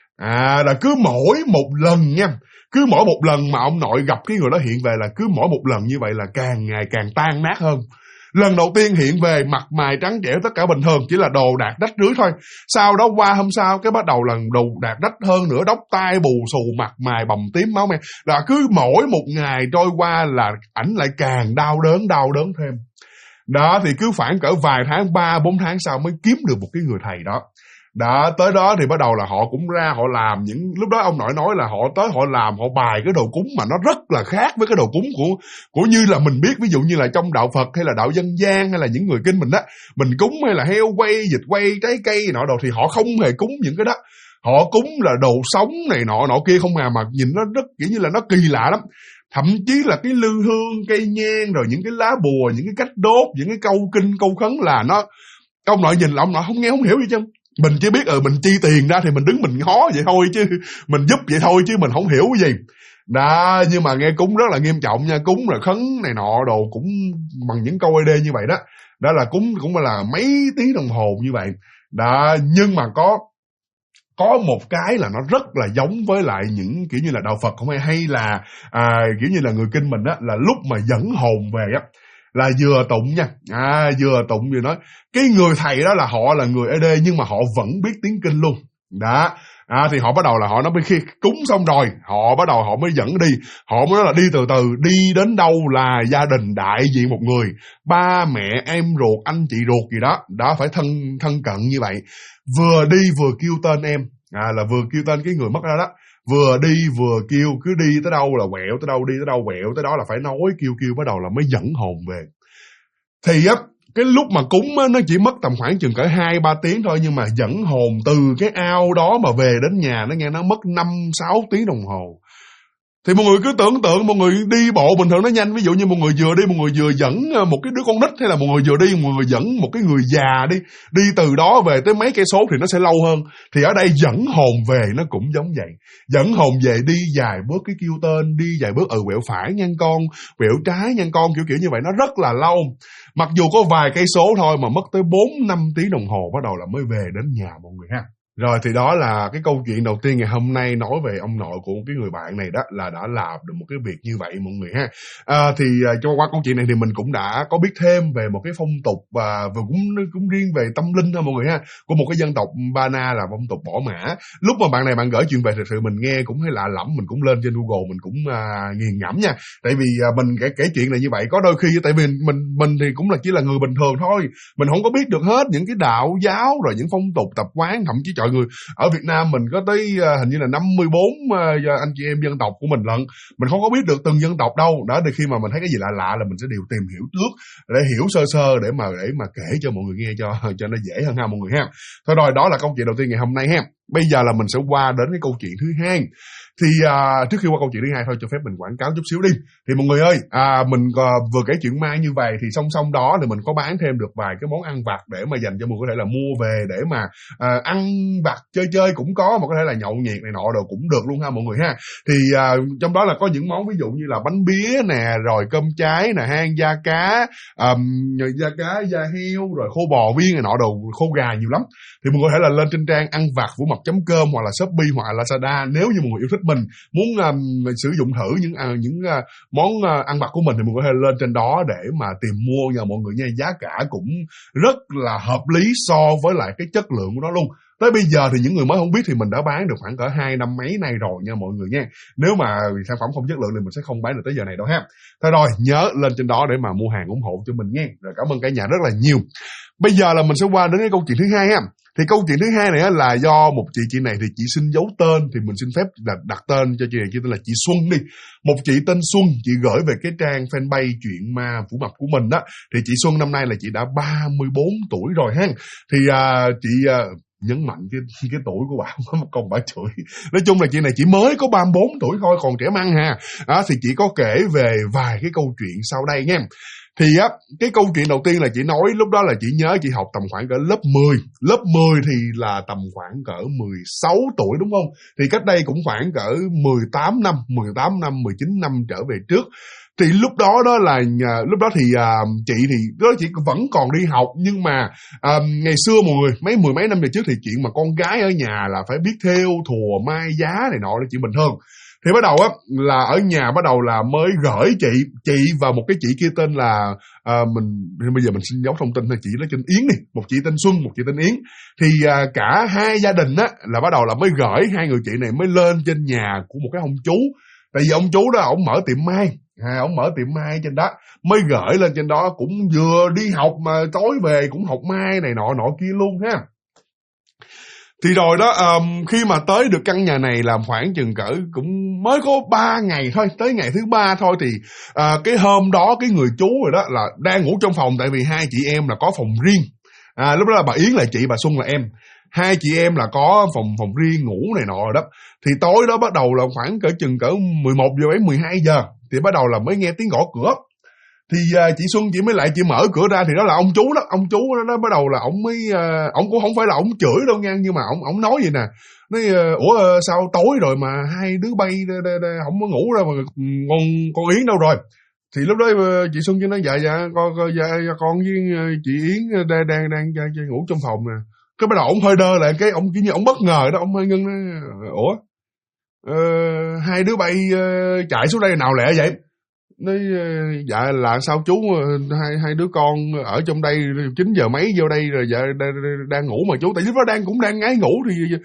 Là cứ mỗi một lần nha, cứ mỗi một lần mà ông nội gặp cái người đó hiện về là cứ mỗi một lần như vậy là càng ngày càng tan nát hơn. Lần đầu tiên hiện về mặt mày trắng trẻo tất cả bình thường, chỉ là đồ đạc rách rưới thôi. Sau đó qua hôm sau cái bắt đầu là đồ đạc rách hơn nữa, tóc tai bù xù, mặt mày bầm tím máu me. Là cứ mỗi một ngày trôi qua là ảnh lại càng đau đớn thêm. Đó thì cứ khoảng cỡ vài tháng, 3-4 tháng sau mới kiếm được một cái người thầy đó. Đó, tới đó thì bắt đầu là họ cũng ra họ làm những, lúc đó ông nội nói là họ tới họ làm, họ bài cái đồ cúng mà nó rất là khác với cái đồ cúng của như là mình biết, ví dụ như là trong đạo Phật hay là đạo dân gian hay là những người kinh mình đó, mình cúng hay là heo quay, vịt quay, trái cây nọ đồ, thì họ không hề cúng những cái đó. Họ cúng là đồ sống này nọ kia không mà nhìn nó rất kiểu như là nó kỳ lạ lắm. Thậm chí là cái lư hương, cây nhang, rồi những cái lá bùa, những cái cách đốt, những cái câu kinh, câu khấn là nó, ông nội nhìn là ông nội không nghe không hiểu gì chứ. Mình chỉ biết mình chi tiền ra thì mình đứng mình ngó vậy thôi chứ, mình giúp vậy thôi chứ mình không hiểu cái gì. Đó, nhưng mà nghe cúng rất là nghiêm trọng nha, cúng là khấn này nọ đồ cũng bằng những câu ED như vậy đó. Đó là cúng cũng là mấy tiếng đồng hồ như vậy. Đó, nhưng mà có một cái là nó rất là giống với lại những kiểu như là đạo Phật không hay là kiểu như là người kinh mình á, là lúc mà dẫn hồn về á là vừa tụng nha, vừa tụng vừa nói. Cái người thầy đó là họ là người ED nhưng mà họ vẫn biết tiếng kinh luôn. Đó, thì họ bắt đầu là họ nói khi cúng xong rồi, họ bắt đầu họ mới dẫn đi, họ mới nói là đi từ từ, đi đến đâu là gia đình đại diện một người, ba mẹ em ruột, anh chị ruột gì đó, đó phải thân cận như vậy. Vừa đi vừa kêu tên em, là vừa kêu tên cái người mất ra đó. Vừa đi vừa kêu, cứ đi tới đâu là quẹo tới đâu, đi tới đâu quẹo tới đó là phải nói kêu bắt đầu là mới dẫn hồn về. Thì á, cái lúc mà cúng á, nó chỉ mất tầm khoảng chừng cỡ 2-3 tiếng thôi, nhưng mà dẫn hồn từ cái ao đó mà về đến nhà nó nghe nó mất 5-6 tiếng đồng hồ. Thì mọi người cứ tưởng tượng mọi người đi bộ bình thường nó nhanh, ví dụ như một người vừa đi, một người vừa dẫn một cái đứa con nít, hay là một người vừa đi, một người dẫn một cái người già đi từ đó về tới mấy cây số thì nó sẽ lâu hơn. Thì ở đây dẫn hồn về nó cũng giống vậy. Dẫn hồn về đi vài bước cái kêu tên, đi vài bước quẹo phải nha con, quẹo trái nha con, kiểu như vậy nó rất là lâu. Mặc dù có vài cây số thôi mà mất tới 4-5 tiếng đồng hồ bắt đầu là mới về đến nhà mọi người ha. Rồi thì đó là cái câu chuyện đầu tiên ngày hôm nay nói về ông nội của cái người bạn này đó, là đã làm được một cái việc như vậy mọi người ha. Thì qua câu chuyện này thì mình cũng đã có biết thêm về một cái phong tục và cũng riêng về tâm linh thôi mọi người ha, của một cái dân tộc Ba Na là phong tục bỏ mã. Lúc mà bạn này bạn gửi chuyện về thực sự mình nghe cũng thấy lạ lẫm, mình cũng lên trên Google mình cũng nghiền ngẫm nha. Tại vì mình kể chuyện là như vậy, có đôi khi tại vì mình thì cũng là chỉ là người bình thường thôi, mình không có biết được hết những cái đạo giáo rồi những phong tục tập quán, thậm chí trời người ở Việt Nam mình có tới hình như là 54 anh chị em dân tộc của mình lận, mình không có biết được từng dân tộc đâu. Đó thì khi mà mình thấy cái gì lạ lạ là mình sẽ đều tìm hiểu trước để hiểu sơ sơ để mà kể cho mọi người nghe cho nó dễ hơn ha mọi người ha. Thôi rồi, đó là câu chuyện đầu tiên ngày hôm nay ha. Bây giờ là mình sẽ qua đến cái câu chuyện thứ hai. Thì trước khi qua câu chuyện thứ hai thôi, cho phép mình quảng cáo chút xíu đi. Thì mọi người ơi, mình vừa kể chuyện ma như vậy thì song song đó thì mình có bán thêm được vài cái món ăn vặt để mà dành cho mọi người có thể là mua về để mà ăn vặt chơi cũng có, mà có thể là nhậu nhẹt này nọ đồ cũng được luôn ha mọi người ha. Thì trong đó là có những món ví dụ như là bánh bía nè, rồi cơm cháy nè, hang da cá, da heo, rồi khô bò viên này nọ đồ, khô gà nhiều lắm. Thì mọi người có thể là lên trên trang ăn vặt vuamập.com hoặc là Shopee hoặc là Lazada, nếu như mọi người yêu thích mình muốn sử dụng thử những món ăn vặt của mình thì mình có thể lên trên đó để mà tìm mua nha mọi người nha. Giá cả cũng rất là hợp lý so với lại cái chất lượng của nó luôn. Tới bây giờ thì những người mới không biết thì mình đã bán được khoảng cỡ 2 năm mấy nay rồi nha mọi người nha. Nếu mà sản phẩm không chất lượng thì mình sẽ không bán được tới giờ này đâu ha. Thôi rồi, nhớ lên trên đó để mà mua hàng ủng hộ cho mình nha. Rồi cảm ơn cả nhà rất là nhiều. Bây giờ là mình sẽ qua đến cái câu chuyện thứ hai ha. Thì câu chuyện thứ hai này là do một chị này thì chị xin giấu tên, thì mình xin phép đặt tên cho chị này, tên là chị Xuân đi. Một chị tên Xuân, chị gửi về cái trang fanpage Chuyện Ma Phủ Mập của mình đó. Thì chị Xuân năm nay là chị đã 34 tuổi rồi ha. Thì chị nhấn mạnh cái tuổi của bà, không có một con bà chửi. Nói chung là chị này chỉ mới có 34 tuổi thôi, còn trẻ măng ha. Đó, thì chị có kể về vài cái câu chuyện sau đây nha. Thì á, cái câu chuyện đầu tiên là chị nói lúc đó là chị nhớ chị học tầm khoảng cỡ lớp 10. Lớp 10 thì là tầm khoảng cỡ 16 tuổi đúng không? Thì cách đây cũng khoảng cỡ 18 năm, 19 năm trở về trước. Thì lúc đó chị thì chị vẫn còn đi học, nhưng mà ngày xưa mọi người mười mấy năm về trước thì chuyện mà con gái ở nhà là phải biết thêu thùa mai giá này nọ là chuyện bình thường. Thì bắt đầu á là ở nhà bắt đầu là mới gửi chị và một cái chị kia tên là bây giờ mình xin giấu thông tin thôi, chị nói tên Yến đi, một chị tên Xuân, một chị tên Yến. Thì cả hai gia đình á là bắt đầu là mới gửi hai người chị này mới lên trên nhà của một cái ông chú. Tại vì ông chú đó ổng mở tiệm mai, ổng mở tiệm mai trên đó, mới gửi lên trên đó, cũng vừa đi học mà tối về cũng học mai này nọ kia luôn ha. Thì rồi đó, khi mà tới được căn nhà này là khoảng chừng cỡ cũng mới có 3 ngày thôi, tới ngày thứ 3 thôi thì cái hôm đó cái người chú rồi đó là đang ngủ trong phòng, tại vì hai chị em là có phòng riêng. Lúc đó là bà Yến là chị, bà Xuân là em. Hai chị em là có phòng riêng ngủ này nọ rồi đó. Thì tối đó bắt đầu là khoảng chừng cỡ 11 giờ 12 giờ thì bắt đầu là mới nghe tiếng gõ cửa. Thì chị Xuân chị mới lại chị mở cửa ra, thì đó là ông chú đó bắt đầu là ông cũng không phải là ông chửi đâu nha, nhưng mà ông nói vậy nè, nói ủa sao tối rồi mà hai đứa bay không có ngủ ra mà con Yến đâu rồi. Thì lúc đó chị Xuân chị nói dạ con với chị Yến đang ngủ trong phòng nè. Cái bắt đầu ông hơi đơ lại, cái ông kiểu như ông bất ngờ đó, ông hơi ngưng nói ủa hai đứa bay chạy xuống đây nào lẹ vậy. Nói dạ là sao chú, hai đứa con ở trong đây 9 giờ mấy vô đây rồi, dạ đang ngủ mà chú, tại lúc đó cũng đang ngái ngủ. Thì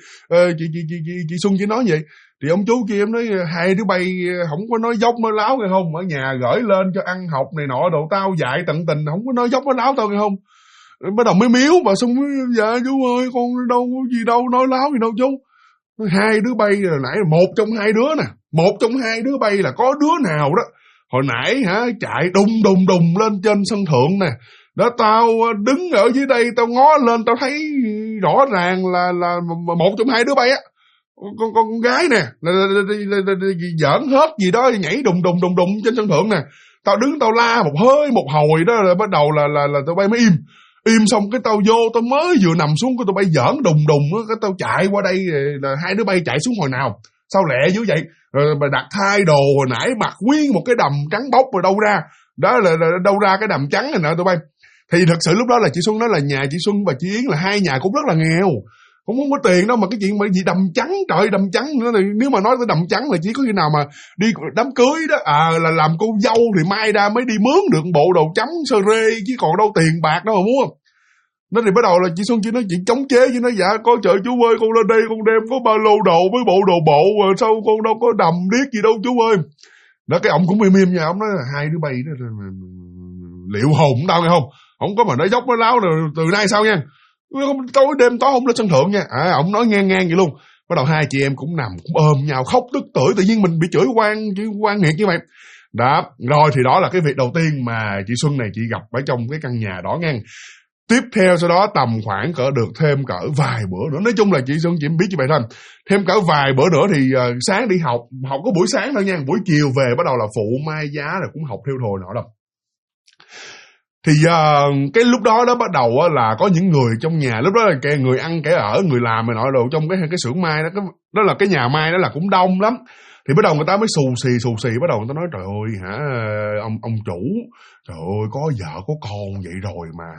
chị Xuân chỉ nói vậy. Thì ông chú kia em nói hai đứa bay không có nói dốc nói láo nghe không, ở nhà gửi lên cho ăn học này nọ đồ, tao dạy tận tình không có nói dốc nói láo tao nghe không. Bắt đầu mới miếu mà xong dạ chú ơi con đâu có gì đâu nói láo gì đâu chú. Hai đứa bay là nãy một trong hai đứa nè, một trong hai đứa bay là có đứa nào đó hồi nãy chạy đùng lên trên sân thượng nè. Đó tao đứng ở dưới đây tao ngó lên tao thấy rõ ràng là một trong hai đứa bay á, con gái nè, là giỡn hết gì đó, nhảy đùng trên sân thượng nè. Tao đứng tao la một hồi đó rồi bắt đầu là tụi bay mới im xong cái tao vô, tao mới vừa nằm xuống cái tụi bay giỡn đùng cái tao chạy qua đây là hai đứa bay chạy xuống hồi nào sao lẹ dữ vậy. Rồi bà đặt thay đồ hồi nãy mặc nguyên một cái đầm trắng bóc rồi đâu ra đó, là đâu ra cái đầm trắng này nè tụi bay. Thì thật sự lúc đó là chị Xuân nói là nhà chị Xuân và chị Yến là hai nhà cũng rất là nghèo, cũng không có tiền đâu, mà cái chuyện mà gì đầm trắng, trời đầm trắng nữa thì nếu mà nói tới đầm trắng là chỉ có khi nào mà đi đám cưới đó là làm cô dâu thì mai ra mới đi mướn được bộ đồ chấm sơ rê, chứ còn đâu tiền bạc đâu mà mua. Nó thì bắt đầu là chị Xuân chỉ nói chuyện chống chế, chứ nói dạ con trời chú ơi, con lên đây con đem có ba lô đồ với bộ đồ bộ sao con đâu có đầm điếc gì đâu chú ơi. Đó cái ông cũng im nha, ông nói là hai đứa bay đó liệu hồn đâu nghe không, không có mà nói dốc nói láo rồi từ nay sao nha, tối đêm tối không lên sân thượng nha. Ông nói ngang vậy luôn. Bắt đầu hai chị em cũng nằm cũng ôm nhau khóc tức tưởi, tự nhiên mình bị chửi quan nghiệt như vậy đó. Rồi thì đó là cái việc đầu tiên mà chị Xuân này chị gặp ở trong cái căn nhà đó ngang. Tiếp theo sau đó tầm khoảng được thêm cỡ vài bữa nữa. Nói chung là chị Xuân chỉ biết như vậy thôi. Thêm cỡ vài bữa nữa thì sáng đi học có buổi sáng thôi nha. Buổi chiều về bắt đầu là phụ mai giá rồi cũng học theo thùa nọ đâu. Thì cái lúc đó bắt đầu là có những người trong nhà, lúc đó là kẻ người ăn kẻ ở người làm này nọ đồ trong cái xưởng mai đó là cái nhà mai đó là cũng đông lắm. Thì bắt đầu người ta mới xù xì bắt đầu người ta nói trời ơi ông chủ, trời ơi có vợ có con vậy rồi mà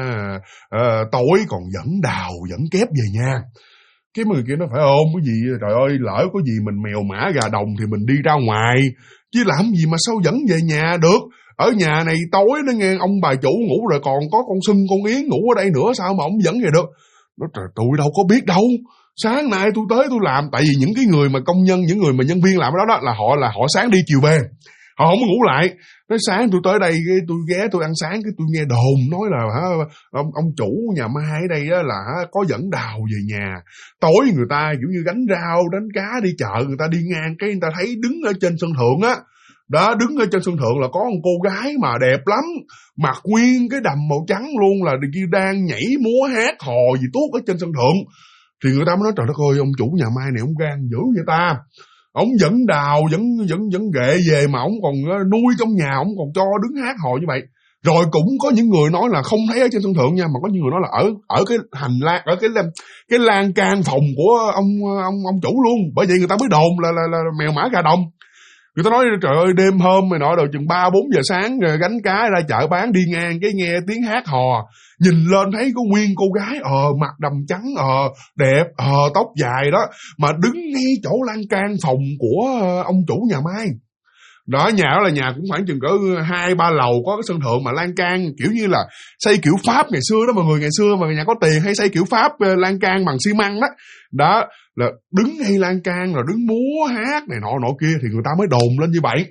tối còn dẫn đào dẫn kép về nhà. Cái người kia nó phải không, cái gì trời ơi lỡ có gì mình mèo mã gà đồng thì mình đi ra ngoài, chứ làm gì mà sao dẫn về nhà được. Ở nhà này tối nó nghe ông bà chủ ngủ rồi còn có con Xuân con Yến ngủ ở đây nữa, sao mà ông dẫn về được. Nó trời tụi đâu có biết đâu, sáng nay tôi tới tôi làm. Tại vì những cái người mà công nhân, những người mà nhân viên làm ở đó là họ sáng đi chiều về, họ không có ngủ lại. Nói sáng tôi tới đây tôi ghé tôi ăn sáng, cái tôi nghe đồn nói là ông chủ nhà mai ở đây là có dẫn đào về nhà. Tối người ta kiểu như gánh rau đánh cá đi chợ, người ta đi ngang cái người ta thấy đứng ở trên sân thượng á. Đó, đứng ở trên sân thượng là có một cô gái mà đẹp lắm, mặc nguyên cái đầm màu trắng luôn, là đang nhảy múa hát hò gì tuốt ở trên sân thượng. Thì người ta mới nói trời đất ơi, ông chủ nhà mai này ông gan dữ vậy ta. Ông vẫn đào, vẫn ghệ về mà ông còn nuôi trong nhà, ông còn cho đứng hát hò như vậy. Rồi cũng có những người nói là không thấy ở trên sân thượng nha, mà có những người nói là ở cái hành lang, ở cái lan can phòng của ông chủ luôn. Bởi vậy người ta mới đồn là mèo mã gà đồng. Người ta nói trời ơi, đêm hôm mày nọ, rồi chừng 3-4 giờ sáng gánh cá ra chợ bán, đi ngang cái nghe tiếng hát hò, nhìn lên thấy có nguyên cô gái mặt đầm trắng đẹp, tóc dài đó, mà đứng ngay chỗ lan can phòng của ông chủ nhà mai. Đó, nhà đó là nhà cũng khoảng chừng cỡ 2-3 lầu, có cái sân thượng mà lan can kiểu như là xây kiểu Pháp ngày xưa đó, mọi người, ngày xưa mà nhà có tiền hay xây kiểu Pháp lan can bằng xi măng đó. Đó là đứng ngay lan can rồi đứng múa hát này nọ kia, thì người ta mới đồn lên như vậy.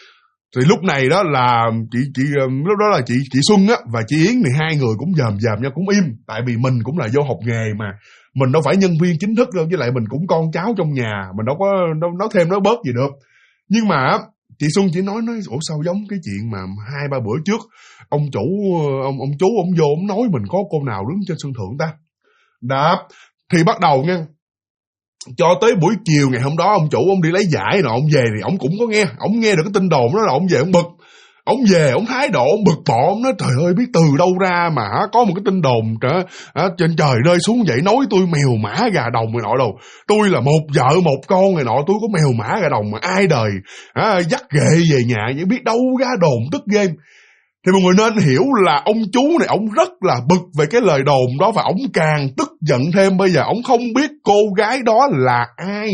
Thì lúc này đó là lúc đó là chị Xuân á và chị Yến thì hai người cũng dòm nhau, cũng im, tại vì mình cũng là vô học nghề mà, mình đâu phải nhân viên chính thức đâu, với lại mình cũng con cháu trong nhà, mình đâu có nói thêm nói bớt gì được. Nhưng mà chị Xuân chỉ nói ủa sao giống cái chuyện mà 2-3 bữa trước ông chủ ông chú ông vô ông nói mình có cô nào đứng trên sân thượng ta. Đó, thì bắt đầu nha, cho tới buổi chiều ngày hôm đó ông chủ ông đi lấy giải rồi ông về thì ông cũng có nghe, ông nghe được cái tin đồn đó là ông về ông bực. Ông về ông thái độ ông bực bội, ông nói trời ơi biết từ đâu ra mà có một cái tin đồn trên trời rơi xuống vậy, nói tôi mèo mã gà đồng này nọ đâu. Tôi là một vợ một con này nọ, tôi có mèo mã gà đồng mà ai đời dắt ghệ về nhà vậy, biết đâu ra đồn tức ghê. Thì mọi người nên hiểu là ông chú này ông rất là bực về cái lời đồn đó, và ông càng tức giận thêm. Bây giờ ông không biết cô gái đó là ai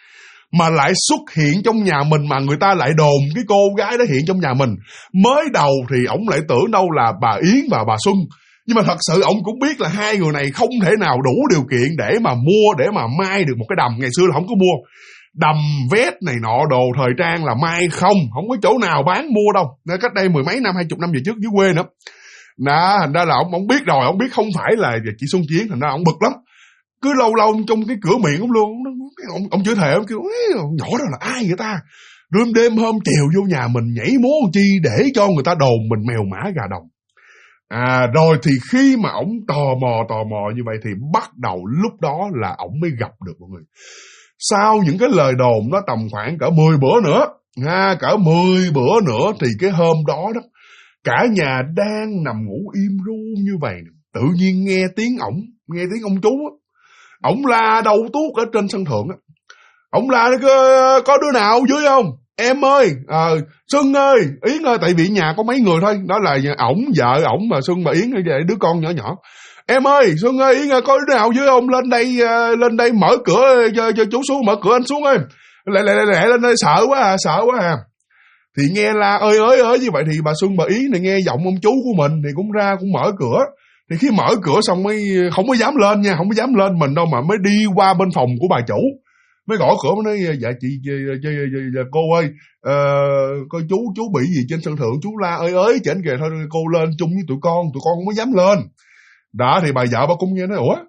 mà lại xuất hiện trong nhà mình, mà người ta lại đồn cái cô gái đó hiện trong nhà mình. Mới đầu thì ông lại tưởng đâu là bà Yến và bà Xuân, nhưng mà thật sự ông cũng biết là hai người này không thể nào đủ điều kiện để mà mua, để mà mai được một cái đầm. Ngày xưa là không có mua đầm vét này nọ đồ thời trang là mai không có chỗ nào bán mua đâu. Nên cách đây 10 mấy năm, 20 năm về trước dưới quê nữa. Đó, thành ra là ông biết rồi, ông biết không phải là chị Xuân Chiến, thành ra ông bực lắm. Cứ lâu lâu trong cái cửa miệng ông luôn, ông chửi thề, ông kêu nhỏ đó là ai vậy ta, đêm hôm trèo vô nhà mình nhảy múa chi để cho người ta đồn mình mèo mã gà đồng. Rồi thì khi mà ông tò mò như vậy thì bắt đầu lúc đó là ông mới gặp được mọi người. Sau những cái lời đồn đó tầm khoảng cỡ 10 bữa nữa, cỡ 10 bữa nữa thì cái hôm đó đó, cả nhà đang nằm ngủ im ru như vậy, tự nhiên nghe tiếng ông chú á, ổng la đầu tuốt ở trên sân thượng á. Ổng la có đứa nào dưới không? Em ơi, Xuân ơi, Yến ơi, tại vì nhà có mấy người thôi, đó là ổng, vợ ổng mà Xuân và Yến, đứa con nhỏ. Em ơi, Xuân ơi, Yến ơi, có đứa nào dưới không? Lên đây mở cửa cho chú xuống, mở cửa anh xuống ơi. Lại lên đây, sợ quá à. Thì nghe la ơi như vậy thì bà Xuân bà Yến này nghe giọng ông chú của mình thì cũng ra cũng mở cửa. Thì khi mở cửa xong mới không có dám lên nha, không có dám lên mình đâu, mà mới đi qua bên phòng của bà chủ, mới gõ cửa mới nói dạ chị cô ơi, coi chú bị gì trên sân thượng, chú la ơi chị anh kìa, thôi cô lên chung với tụi con không có dám lên. Đó thì bà vợ bà cũng nghe nói ủa,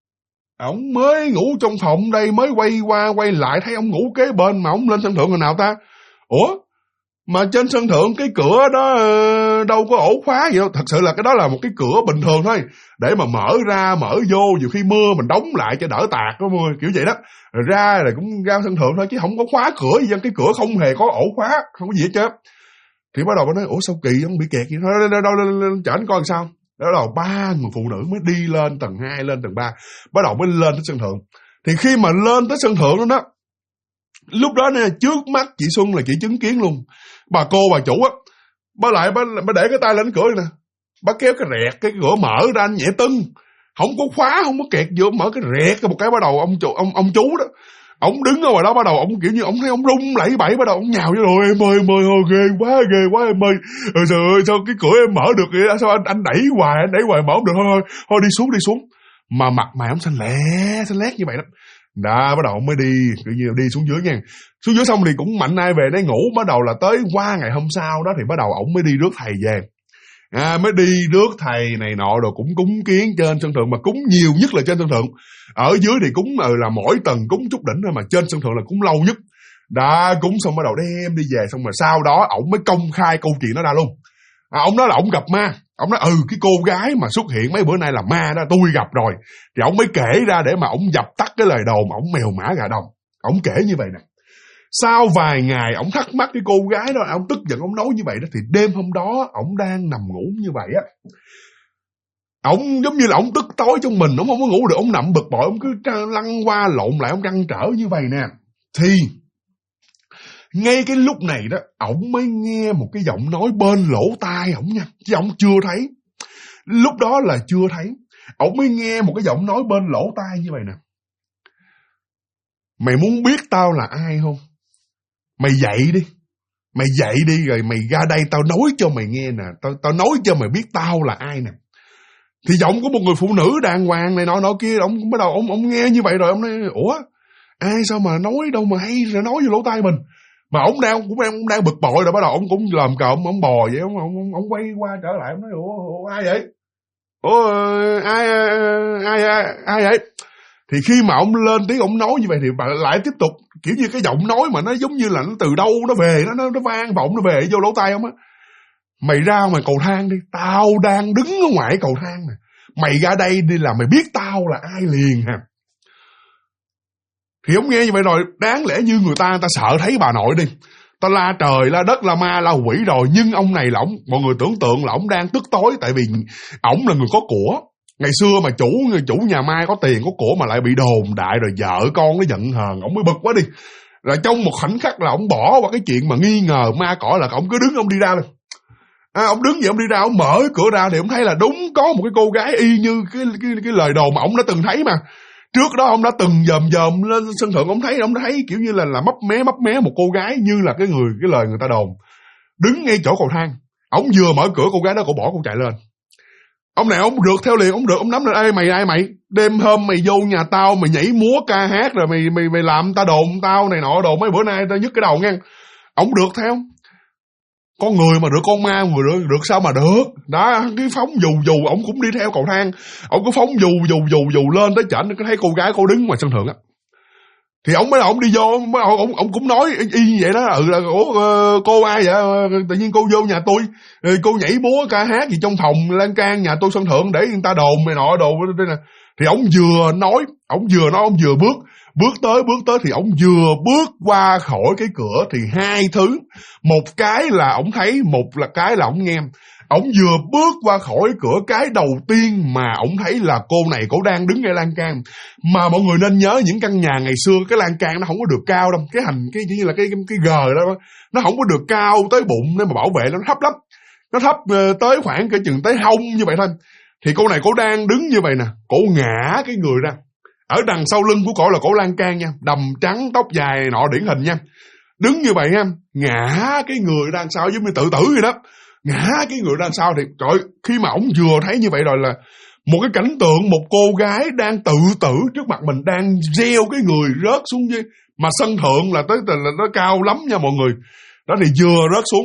ổng mới ngủ trong phòng đây, mới quay qua quay lại thấy ổng ngủ kế bên mà ổng lên sân thượng rồi nào ta. Ủa mà trên sân thượng cái cửa đó đâu có ổ khóa gì đâu. Thật sự là cái đó là một cái cửa bình thường thôi, để mà mở ra mở vô, nhiều khi mưa mình đóng lại cho đỡ tạt đó, kiểu vậy đó. Rồi ra rồi cũng ra sân thượng thôi chứ không có khóa cửa gì, cái cửa không hề có ổ khóa, không có gì hết trơn. Thì bắt đầu bà nói ủa sao kỳ, không bị kẹt gì đâu, chở anh coi sao. Đó là 3 người phụ nữ mới đi lên tầng 2 lên tầng 3, bắt đầu mới lên tới sân thượng. Thì khi mà lên tới sân thượng đó, lúc đó nè, trước mắt chị Xuân là chị chứng kiến luôn bà chủ á, bà để cái tay lên cửa nè, bà kéo cái rẹt cái cửa mở ra nhẹ tưng, không có khóa, không có kẹt vô, mở cái rẹt một cái, bắt đầu ông chú đó, ông đứng ở ngoài đó, bắt đầu ông kiểu như ông thấy ông rung lẩy bẩy, bắt đầu ông nhào vô rồi em ơi ghê quá em ơi, trời ơi sao cái cửa em mở được vậy, sao anh đẩy hoài mở không được, thôi đi xuống, mà mặt mày ông xanh lét như vậy đó. Đó, bắt đầu ông mới đi xuống dưới nha. Xuống dưới xong thì cũng mạnh ai về đấy ngủ. Bắt đầu là tới qua ngày hôm sau đó thì bắt đầu ổng mới đi rước thầy về. Mới đi rước thầy này nọ rồi cũng cúng kiến trên sân thượng, mà cúng nhiều nhất là trên sân thượng. Ở dưới thì cúng là mỗi tầng cúng chút đỉnh thôi, mà trên sân thượng là cúng lâu nhất. Đã cúng xong bắt đầu đem đi về, xong rồi sau đó ổng mới công khai câu chuyện đó ra luôn. Ổng nói là ổng gặp ma. Ông nói cái cô gái mà xuất hiện mấy bữa nay là ma đó, tôi gặp rồi. Thì ông mới kể ra để mà ông dập tắt cái lời đồn mà ông mèo mã gà đồng. Ông kể như vậy nè. Sau vài ngày ông thắc mắc cái cô gái đó, ông tức giận ông nói như vậy đó, thì đêm hôm đó ông đang nằm ngủ như vậy á. Ông giống như là ông tức tối trong mình, ông không có ngủ được, ông nằm bực bội, ông cứ lăn qua lộn lại, ông trăn trở như vậy nè. Thì ngay cái lúc này đó, ổng mới nghe một cái giọng nói bên lỗ tai ổng nha, chứ ổng chưa thấy. Lúc đó là chưa thấy. Ổng mới nghe một cái giọng nói bên lỗ tai như vậy nè. Mày muốn biết tao là ai không? Mày dậy đi. Mày dậy đi rồi mày ra đây tao nói cho mày nghe nè. Tao nói cho mày biết tao là ai nè. Thì giọng của một người phụ nữ đàng hoàng này nọ kia, ông bắt đầu ông nghe như vậy rồi ông nói, ủa, ai sao mà nói đâu mà hay rồi nói vô lỗ tai mình. Mà ông đang bực bội rồi, bắt đầu ông cũng làm cờ, ông bò vậy, ông quay qua trở lại, ông nói, ủa ai vậy? Ủa ai vậy? Thì khi mà ông lên tiếng ông nói như vậy thì bạn lại tiếp tục kiểu như cái giọng nói mà nó giống như là nó từ đâu nó về, nó vang vọng nó về vô lỗ tai ông á. Mày ra ngoài cầu thang đi, tao đang đứng ở ngoài cầu thang nè. Mày ra đây đi là mày biết tao là ai liền ha. Thì ông nghe như vậy rồi, đáng lẽ như người ta sợ thấy bà nội đi, ta la trời, la đất, la ma, la quỷ rồi. Nhưng ông này là mọi người tưởng tượng là ông đang tức tối, tại vì ổng là người có của. Ngày xưa mà chủ nhà ma có tiền có của mà lại bị đồn đại rồi vợ con nó giận hờn, ổng mới bực quá đi. Là trong một khoảnh khắc là ổng bỏ qua cái chuyện mà nghi ngờ ma cỏ, là ổng cứ đứng ông đi ra luôn. Ông đứng vậy ông đi ra, ông mở cửa ra thì ông thấy là đúng có một cái cô gái y như cái lời đồn mà ông đã từng thấy mà. Trước đó ông đã từng dòm lên sân thượng, ông thấy kiểu như là mấp mé một cô gái như là cái lời người ta đồn. Đứng ngay chỗ cầu thang, ông vừa mở cửa cô gái đó, cô bỏ cô chạy lên. Ông này ông rượt theo liền, ông nắm lên, ê mày ai mày? Đêm hôm mày vô nhà tao mày nhảy múa ca hát rồi mày làm ta đồn tao này nọ, đồn mấy bữa nay tao nhức cái đầu nha. Ông rượt theo. Con người mà được con ma, người được sao mà được. Đó, cái phóng dù ổng cũng đi theo cầu thang. Ổng cứ phóng dù lên tới chảnh, cứ thấy cô gái cô đứng ngoài sân thượng á. Thì ổng đi vô, ổng cũng nói y như vậy đó. Là cô ai vậy? Tự nhiên cô vô nhà tôi, cô nhảy múa ca hát gì trong phòng lan can nhà tôi sân thượng để người ta đồn này nọ đồ đây nè. Thì ổng vừa nói ổng vừa bước tới thì ổng vừa bước qua khỏi cái cửa thì hai thứ. Một cái là ổng thấy, một là cái là ổng nghe. Ổng vừa bước qua khỏi cửa, cái đầu tiên mà ổng thấy là cô này cổ đang đứng ngay lan can. Mà mọi người nên nhớ những căn nhà ngày xưa cái lan can nó không có được cao đâu, cái như là cái gờ đó, nó không có được cao tới bụng để mà bảo vệ, nó thấp lắm. Nó thấp tới khoảng cỡ chừng tới hông như vậy thôi. Thì cô này cổ đang đứng như vậy nè, cổ ngã cái người ra. Ở đằng sau lưng của cổ là cổ lan can nha, đầm trắng tóc dài nọ điển hình nha. Đứng như vậy nha, ngã cái người đằng sau giống như tự tử vậy đó. Ngã cái người đằng sau thì trời, khi mà ổng vừa thấy như vậy rồi là một cái cảnh tượng một cô gái đang tự tử trước mặt mình, đang gieo cái người rớt xuống dưới. Mà sân thượng là nó cao lắm nha mọi người. Đó thì vừa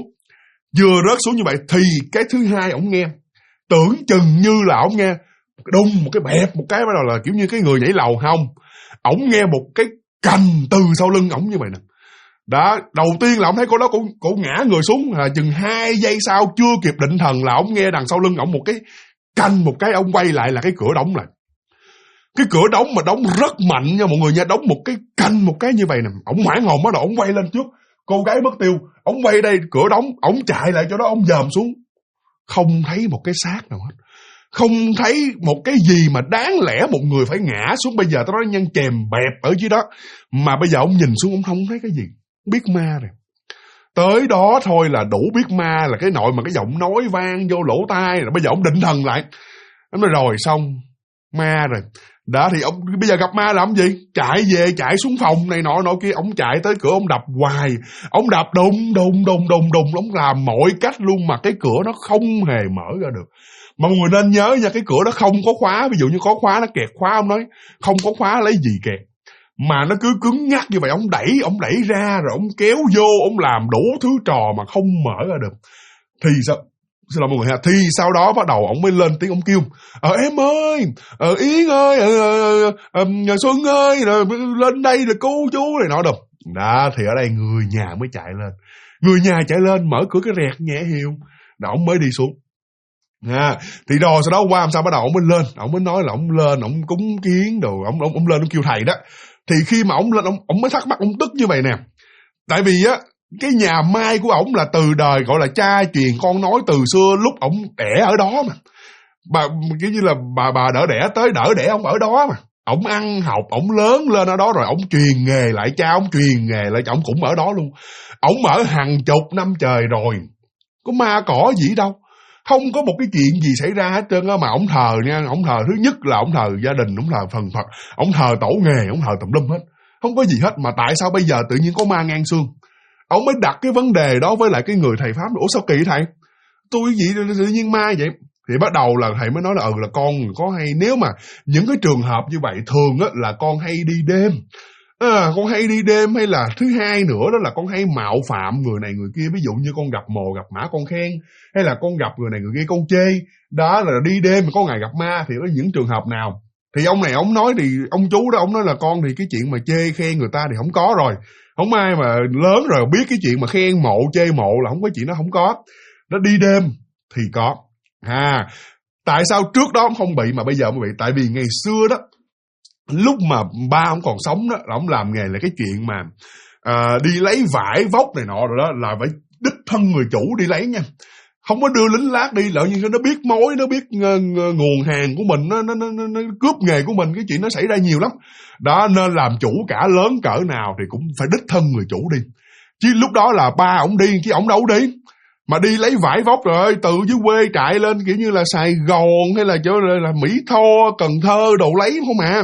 rớt xuống như vậy thì cái thứ hai ổng nghe, tưởng chừng như là ổng nghe đùng một cái bẹp một cái, bắt đầu là kiểu như cái người nhảy lầu không. Ổng nghe một cái cành từ sau lưng ổng như vậy nè. Đó, đầu tiên là ông thấy cô đó cổ ngã người xuống, chừng 2 giây sau chưa kịp định thần là ông nghe đằng sau lưng ông một cái canh một cái, ông quay lại là cái cửa đóng lại. Cái cửa đóng mà đóng rất mạnh nha mọi người nha, đóng một cái canh một cái như vậy nè. Ông hoảng hồn bắt đầu ông quay lên trước, cô gái mất tiêu, ông quay đây cửa đóng, ông chạy lại chỗ đó, ông dòm xuống, không thấy một cái xác nào hết. Không thấy một cái gì mà đáng lẽ một người phải ngã xuống. Bây giờ tao nói nhân chèm bẹp ở dưới đó, mà bây giờ ông nhìn xuống ông không thấy cái gì. Biết ma rồi. Tới đó thôi là đủ biết ma, là cái nội mà cái giọng nói vang vô lỗ tai. Rồi bây giờ ông định thần lại, ông nói rồi xong, ma rồi. Đó thì ông bây giờ gặp ma làm gì? Chạy về, chạy xuống phòng này nọ kia. Ông chạy tới cửa, ông đập hoài. Ông đập đùng, ông làm mọi cách luôn mà cái cửa nó không hề mở ra được. Mà mọi người nên nhớ nha, cái cửa đó không có khóa. Ví dụ như có khóa nó kẹt khóa, ông nói không có khóa lấy gì kẹt. Mà nó cứ cứng nhắc như vậy, ông đẩy ra rồi ông kéo vô, ông làm đủ thứ trò mà không mở ra được. Thì sao? Xin lỗi mọi người ha. Thì sau đó bắt đầu ông mới lên tiếng, ông kêu em ơi, Yến ơi, Xuân ơi, lên đây là cô chú này nọ đâu. Đó thì ở đây người nhà mới chạy lên. Người nhà chạy lên mở cửa cái rẹt nhẹ hiu. Đó ông mới đi xuống. Thì rồi sau đó qua làm sao bắt đầu ông mới lên, ông mới nói là ông lên, ông cúng kiến đồ, ông lên ông kêu thầy đó. Thì khi mà ông lên, ông mới thắc mắc, ông tức như vậy nè. Tại vì á, cái nhà Mai của ổng là từ đời gọi là cha truyền con nói từ xưa lúc ổng đẻ ở đó mà. Bà kiểu như là bà đỡ đẻ tới đỡ đẻ ông ở đó mà. Ổng ăn học, ổng lớn lên ở đó rồi ổng truyền nghề lại cha, ổng truyền nghề lại ổng cũng ở đó luôn. Ổng ở hàng chục năm trời rồi. Có ma cỏ gì đâu. Không có một cái chuyện gì xảy ra hết trơn á, mà ổng thờ nha, ổng thờ thứ nhất là ổng thờ gia đình, ổng thờ phần Phật, ổng thờ tổ nghề, ổng thờ tùm lum hết. Không có gì hết, mà tại sao bây giờ tự nhiên có ma ngang xương? Ông mới đặt cái vấn đề đó với lại cái người thầy Pháp. Ủa sao kỳ thầy? Tôi gì tự nhiên ma vậy? Thì bắt đầu là thầy mới nói là con có hay, nếu mà những cái trường hợp như vậy thường á là con hay đi đêm. Con hay đi đêm, hay là thứ hai nữa đó là con hay mạo phạm người này người kia. Ví dụ như con gặp mồ gặp mã con khen, hay là con gặp người này người kia con chê. Đó là đi đêm mà có ngày gặp ma. Thì có những trường hợp nào? Thì ông này ông nói, thì ông chú đó ông nói là con thì cái chuyện mà chê khen người ta thì không có rồi. Không ai mà lớn rồi biết cái chuyện mà khen mộ chê mộ là không có chuyện đó, không có. Nó đi đêm thì có. Tại sao trước đó ông không bị mà bây giờ mới bị? Tại vì ngày xưa đó, lúc mà ba ông còn sống đó, là ông làm nghề là cái chuyện mà đi lấy vải vóc này nọ rồi đó, là phải đích thân người chủ đi lấy nha. Không có đưa lính lát đi, lỡ như nó biết mối, nó biết nguồn hàng của mình, nó cướp nghề của mình, cái chuyện nó xảy ra nhiều lắm. Đó, nên làm chủ cả lớn cỡ nào thì cũng phải đích thân người chủ đi. Chứ lúc đó là ba ổng đi, chứ ổng đâu đi. Mà đi lấy vải vóc rồi, từ dưới quê chạy lên kiểu như là Sài Gòn hay là chỗ là Mỹ Tho, Cần Thơ đồ lấy không à.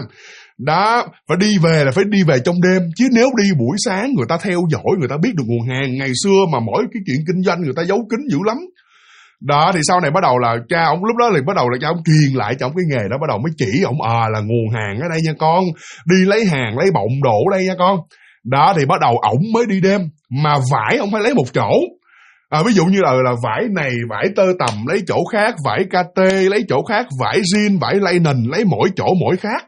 Đó, phải đi về là phải đi về trong đêm. Chứ nếu đi buổi sáng người ta theo dõi, người ta biết được nguồn hàng. Ngày xưa mà mỗi cái chuyện kinh doanh người ta giấu kín dữ lắm. Đó, thì sau này bắt đầu là cha ông lúc đó thì bắt đầu là cha ông truyền lại cho ông cái nghề đó, bắt đầu mới chỉ ông là nguồn hàng ở đây nha con, đi lấy hàng lấy bọng đồ ở đây nha con. Đó, thì bắt đầu ổng mới đi đêm, mà vải ông phải lấy một chỗ. Ví dụ như là vải này, vải tơ tằm lấy chỗ khác, vải KT lấy chỗ khác, vải jean, vải linen lấy mỗi chỗ mỗi khác.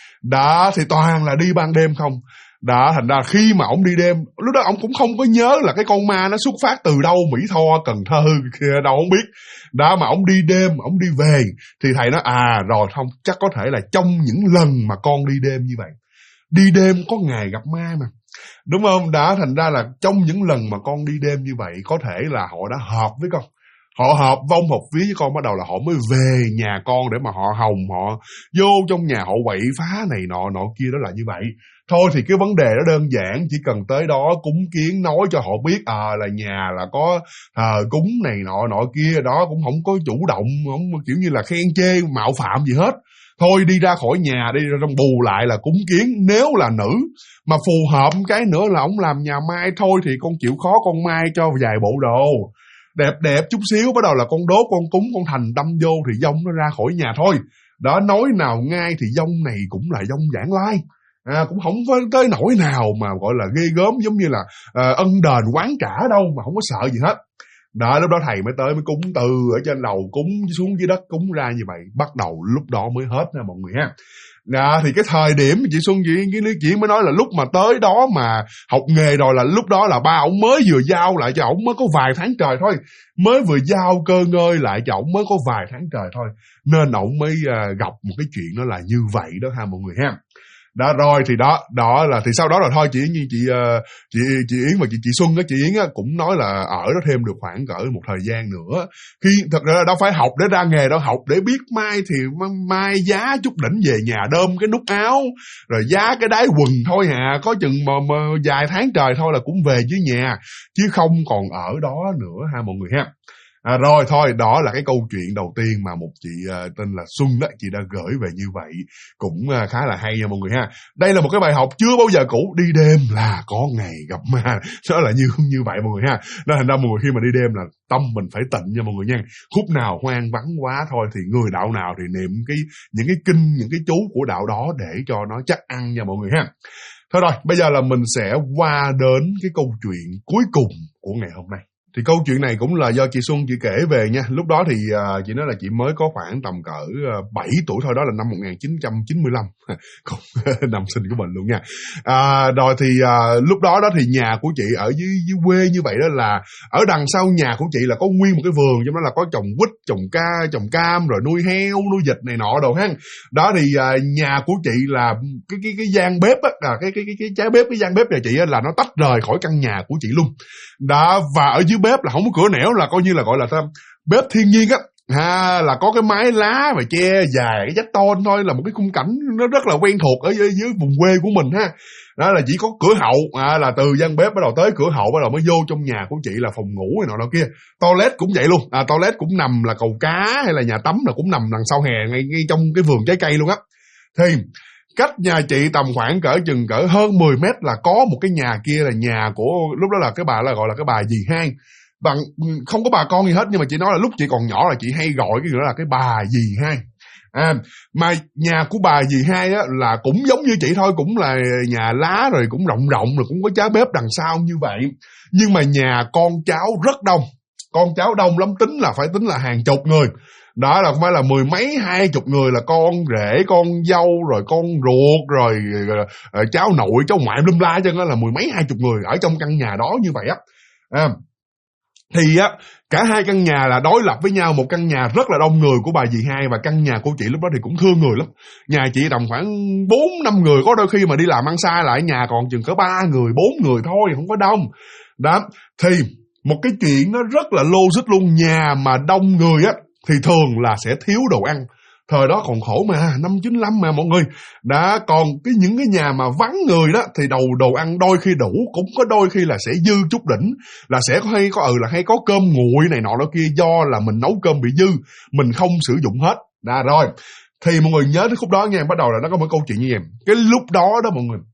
Đó, thì toàn là đi ban đêm không. Đó, thành ra khi mà ông đi đêm, lúc đó ông cũng không có nhớ là cái con ma nó xuất phát từ đâu, Mỹ Tho, Cần Thơ kia đâu không biết. Đó, mà ông đi đêm, ông đi về, thì thầy nói rồi không, chắc có thể là trong những lần mà con đi đêm như vậy. Đi đêm có ngày gặp ma mà, đúng không? Đã thành ra là trong những lần mà con đi đêm như vậy, có thể là họ đã hợp với con. Họ hợp vong hợp vía với con, bắt đầu là họ mới về nhà con để mà họ hòng, họ vô trong nhà họ quậy phá này nọ kia, đó là như vậy. Thôi thì cái vấn đề đó đơn giản, chỉ cần tới đó cúng kiến nói cho họ biết là nhà là có cúng này nọ kia, đó cũng không có chủ động, không kiểu như là khen chê mạo phạm gì hết. Thôi đi ra khỏi nhà, đi ra trong bù lại là cúng kiến. Nếu là nữ mà phù hợp cái nữa là ông làm nhà mai, thôi thì con chịu khó con mai cho vài bộ đồ đẹp chút xíu, bắt đầu là con đốt, con cúng, con thành tâm vô thì dông nó ra khỏi nhà thôi. Đó, nói nào ngay thì dông này cũng là dông vãng lai, cũng không có tới nỗi nào mà gọi là ghê gớm giống như là ân đền quán trả đâu, mà không có sợ gì hết. Đó, lúc đó thầy mới tới, mới cúng từ ở trên lầu cúng xuống dưới đất, cúng ra như vậy, bắt đầu lúc đó mới hết nha mọi người ha. Đó, thì cái thời điểm chị Xuân chị mới nói là lúc mà tới đó mà học nghề rồi, là lúc đó là ba ổng mới vừa giao lại cho ổng mới có vài tháng trời thôi, mới vừa giao cơ ngơi lại cho ổng mới có vài tháng trời thôi, nên ổng mới gặp một cái chuyện đó là như vậy đó ha mọi người ha. Đó, rồi thì đó là thì sau đó là thôi, chị Yến và chị Xuân á, chị Yến á cũng nói là ở đó thêm được khoảng cỡ một thời gian nữa. Khi thật ra đâu phải học để ra nghề đâu, học để biết mai thì mai giá chút đỉnh về nhà đơm cái nút áo, rồi giá cái đáy quần thôi có chừng mà vài tháng trời thôi là cũng về dưới nhà, chứ không còn ở đó nữa ha mọi người ha. Rồi thôi, đó là cái câu chuyện đầu tiên mà một chị tên là Xuân đó, chị đã gửi về như vậy, cũng khá là hay nha mọi người ha. Đây là một cái bài học chưa bao giờ cũ, đi đêm là có ngày gặp ma, đó là như vậy mọi người ha. Nên thành ra mọi người khi mà đi đêm là tâm mình phải tịnh nha mọi người nha. Khúc nào hoang vắng quá thôi thì người đạo nào thì niệm những cái kinh, những cái chú của đạo đó để cho nó chắc ăn nha mọi người ha. Thôi rồi, bây giờ là mình sẽ qua đến cái câu chuyện cuối cùng của ngày hôm nay. Thì câu chuyện này cũng là do chị Xuân chị kể về nha. Lúc đó thì chị nói là chị mới có khoảng tầm cỡ 7 tuổi thôi, đó là năm 1995. Cũng năm sinh của mình luôn nha. Rồi thì lúc đó thì nhà của chị ở dưới quê như vậy đó, là ở đằng sau nhà của chị là có nguyên một cái vườn, trong đó là có trồng quýt, trồng cam, rồi nuôi heo, nuôi vịt này nọ đồ ha. Đó thì nhà của chị là cái gian bếp á, cái trái bếp, cái gian bếp nhà chị á, là nó tách rời khỏi căn nhà của chị luôn. Đó, và ở dưới bếp là không có cửa nẻo, là coi như là gọi là bếp thiên nhiên á. Là có cái mái lá và che dài cái vách tôn thôi, là một cái khung cảnh nó rất là quen thuộc ở dưới vùng quê của mình ha. Đó là chỉ có cửa hậu, là từ gian bếp bắt đầu tới cửa hậu bắt đầu mới vô trong nhà của chị là phòng ngủ này nọ kia. Toilet cũng vậy luôn, toilet cũng nằm là cầu cá hay là nhà tắm là cũng nằm đằng sau hè ngay trong cái vườn trái cây luôn á. Thì cách nhà chị tầm khoảng chừng hơn 10 mét là có một cái nhà kia, là nhà của lúc đó là cái bà là gọi là cái bà dì hai. Bằng không có bà con gì hết, nhưng mà chị nói là lúc chị còn nhỏ là chị hay gọi cái người đó là cái bà dì hai. Mà nhà của bà dì hai á là cũng giống như chị thôi, cũng là nhà lá rồi cũng rộng rồi cũng có trái bếp đằng sau như vậy. Nhưng mà nhà con cháu rất đông, con cháu đông lắm, phải tính là hàng chục người. Đó là không phải là 10 mấy 20 người, là con rể, con dâu, rồi con ruột, rồi cháu nội, cháu ngoại lum la, cho nên là 10 mấy 20 người ở trong căn nhà đó như vậy á. Thì á, cả hai căn nhà là đối lập với nhau, một căn nhà rất là đông người của bà dì hai, và căn nhà của chị lúc đó thì cũng thương người lắm. Nhà chị tầm khoảng 4-5 người, có đôi khi mà đi làm ăn xa lại nhà còn chừng cỡ 3 người, 4 người thôi, không có đông. Đó, thì một cái chuyện nó rất là logic luôn, nhà mà đông người á thì thường là sẽ thiếu đồ ăn. Thời đó còn khổ mà, năm 95 mà mọi người. Đã còn những cái nhà mà vắng người đó thì đồ ăn đôi khi đủ, cũng có đôi khi là sẽ dư chút đỉnh, là sẽ hay có cơm nguội này nọ đó kia, do là mình nấu cơm bị dư, mình không sử dụng hết. Rồi, thì mọi người nhớ tới khúc đó nha, bắt đầu là nó có một câu chuyện như vậy. Cái lúc đó đó mọi người,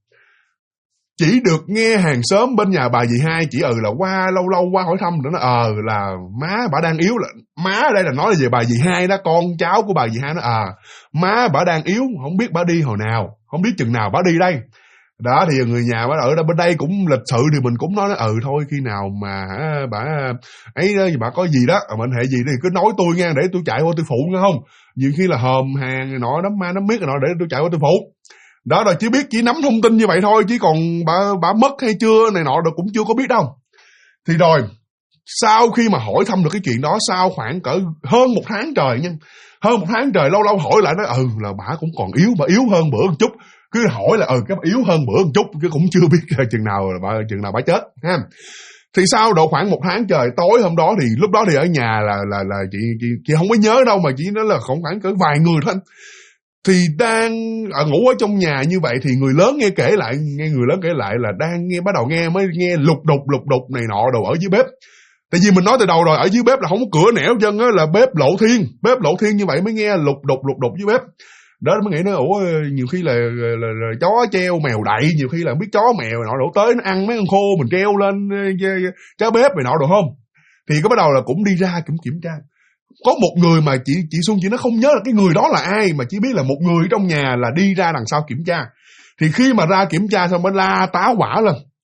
chỉ được nghe hàng xóm bên nhà bà dì hai chỉ là qua lâu qua hỏi thăm nữa, nó là má bả đang yếu. Là má ở đây là nói là về bà dì hai đó, con cháu của bà dì hai, nó má bả đang yếu, không biết bả đi hồi nào, không biết chừng nào bả đi đây. Đó thì người nhà bả ở bên đây cũng lịch sự, thì mình cũng nói thôi khi nào mà bả ấy đó, bả có gì đó mệnh hệ gì thì cứ nói tôi nha, để tôi chạy qua tôi phụ nghe không. Nhiều khi là hòm hàng nọ đám ma đám miết nọ, để tôi chạy qua tôi phụ. Đó, rồi chỉ nắm thông tin như vậy thôi, chứ còn bà mất hay chưa này nọ rồi cũng chưa có biết đâu. Thì rồi sau khi mà hỏi thăm được cái chuyện đó, sau khoảng cỡ hơn 1 tháng trời nha, hơn 1 tháng trời, lâu hỏi lại nói là bà cũng còn yếu, bà yếu hơn bữa một chút. Cứ hỏi là cái yếu hơn bữa một chút, chứ cũng chưa biết chừng nào bà chết ha. Thì sau độ khoảng 1 tháng trời, tối hôm đó thì lúc đó thì ở nhà là chị không có nhớ đâu, mà chỉ nói là khoảng cỡ vài người thôi. Thì đang ngủ ở trong nhà như vậy, thì người lớn nghe người lớn kể lại là đang bắt đầu mới nghe lục đục này nọ đồ ở dưới bếp. Tại vì mình nói từ đầu rồi, ở dưới bếp là không có cửa nẻo chân á, là bếp lộ thiên như vậy mới nghe lục đục dưới bếp. Đó mới nghĩ nó nhiều khi là chó treo mèo đậy, nhiều khi là không biết chó mèo nọ đổ tới nó ăn mấy con khô mình treo lên trái bếp này nọ đồ không. Thì có bắt đầu là cũng đi ra cũng kiểm tra. Có một người mà chị Xuân chị nó không nhớ là cái người đó là ai, mà chỉ biết là một người trong nhà là đi ra đằng sau kiểm tra. Thì khi mà ra kiểm tra xong mới la táo hỏa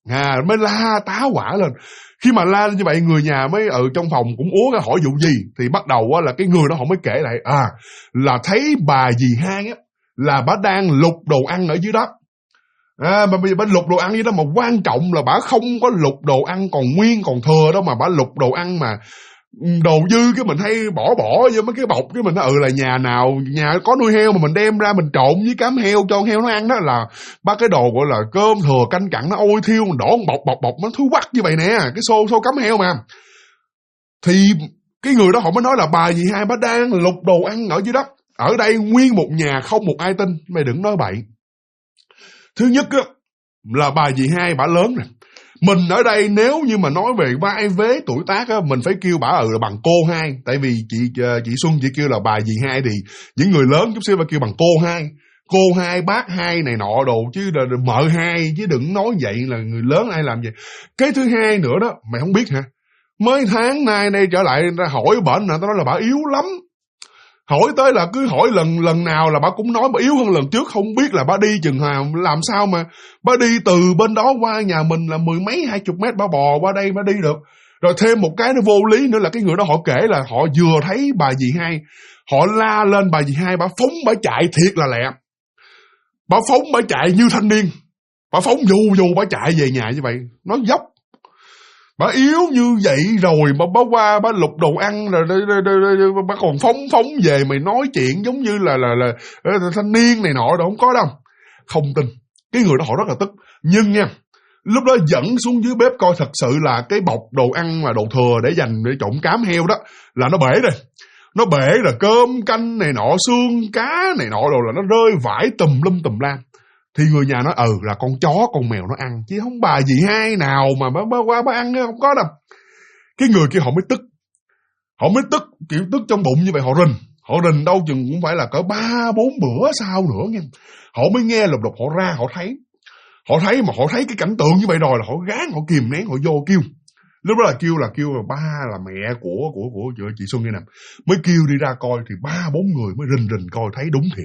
lên. Khi mà la như vậy, người nhà mới ở trong phòng cũng uống hỏi vụ gì. Thì bắt đầu là cái người đó họ mới kể lại là thấy bà dì hai á, là bà đang lục đồ ăn ở dưới đó. Mà bà lục đồ ăn dưới đó, mà quan trọng là bà không có lục đồ ăn còn nguyên còn thừa đâu, mà bà lục đồ ăn mà đồ dư, cái mình hay bỏ vô mấy cái bọc, cái mình nói là nhà có nuôi heo mà mình đem ra mình trộn với cám heo cho heo nó ăn, đó là ba cái đồ gọi là cơm thừa canh cặn, nó ôi thiêu, mình đổ bọc nó thú quắc như vậy nè, cái xô cám heo mà. Thì cái người đó họ mới nói là bà dì hai bà đang lục đồ ăn ở dưới đất. Ở đây nguyên một nhà không một ai tin, mày đừng nói bậy. Thứ nhất á, là bà dì hai bà lớn nè. Mình ở đây nếu như mà nói về vai vế tuổi tác á, mình phải kêu bả là bằng cô hai. Tại vì chị Xuân chị kêu là bà dì hai, thì những người lớn chút xíu phải kêu bằng cô hai, bác hai này nọ đồ, chứ là mợ hai, chứ đừng nói vậy là người lớn ai làm vậy. Cái thứ hai nữa đó, mày không biết hả? Mới tháng nay đây trở lại ra hỏi bệnh, tao nói là bà yếu lắm. Hỏi tới là cứ hỏi lần nào là bà cũng nói bà yếu hơn lần trước, không biết là bà đi chừng nào, làm sao mà bà đi từ bên đó qua nhà mình là 10 mấy 20 mét bà bò qua đây bà đi được. Rồi thêm một cái nó vô lý nữa là cái người đó họ kể là họ vừa thấy bà dì hai, họ la lên bà dì hai, bà phóng bà chạy thiệt là lẹ. Bà phóng bà chạy như thanh niên, bà phóng dù bà chạy về nhà như vậy. Nó dốc, bà yếu như vậy rồi mà bà qua bà lục đồ ăn rồi bà còn phóng về mày nói chuyện giống như là thanh niên này nọ, đâu không có đâu. Không tin. Cái người đó họ rất là tức. Nhưng nha, lúc đó dẫn xuống dưới bếp coi thật sự là cái bọc đồ ăn mà đồ thừa để dành để trộn cám heo đó là nó bể rồi. Nó bể rồi, cơm canh này nọ, xương cá này nọ rồi là nó rơi vãi tùm lum tùm la. Thì người nhà nói là con chó con mèo nó ăn, chứ không bà dì hai nào mà bà qua bà ăn, không có đâu. Cái người kia họ mới tức. Họ mới tức, kiểu tức trong bụng như vậy. Họ rình đâu chừng cũng phải là cỡ 3-4 bữa sau nữa nha. Họ mới nghe lục đục, họ ra họ thấy. Họ thấy cái cảnh tượng như vậy rồi là họ gán, họ kìm nén, họ vô kêu. Lúc đó là kêu là ba là mẹ của chị Xuân đây nè, mới kêu đi ra coi thì 3-4 người mới rình coi thấy đúng thiệt.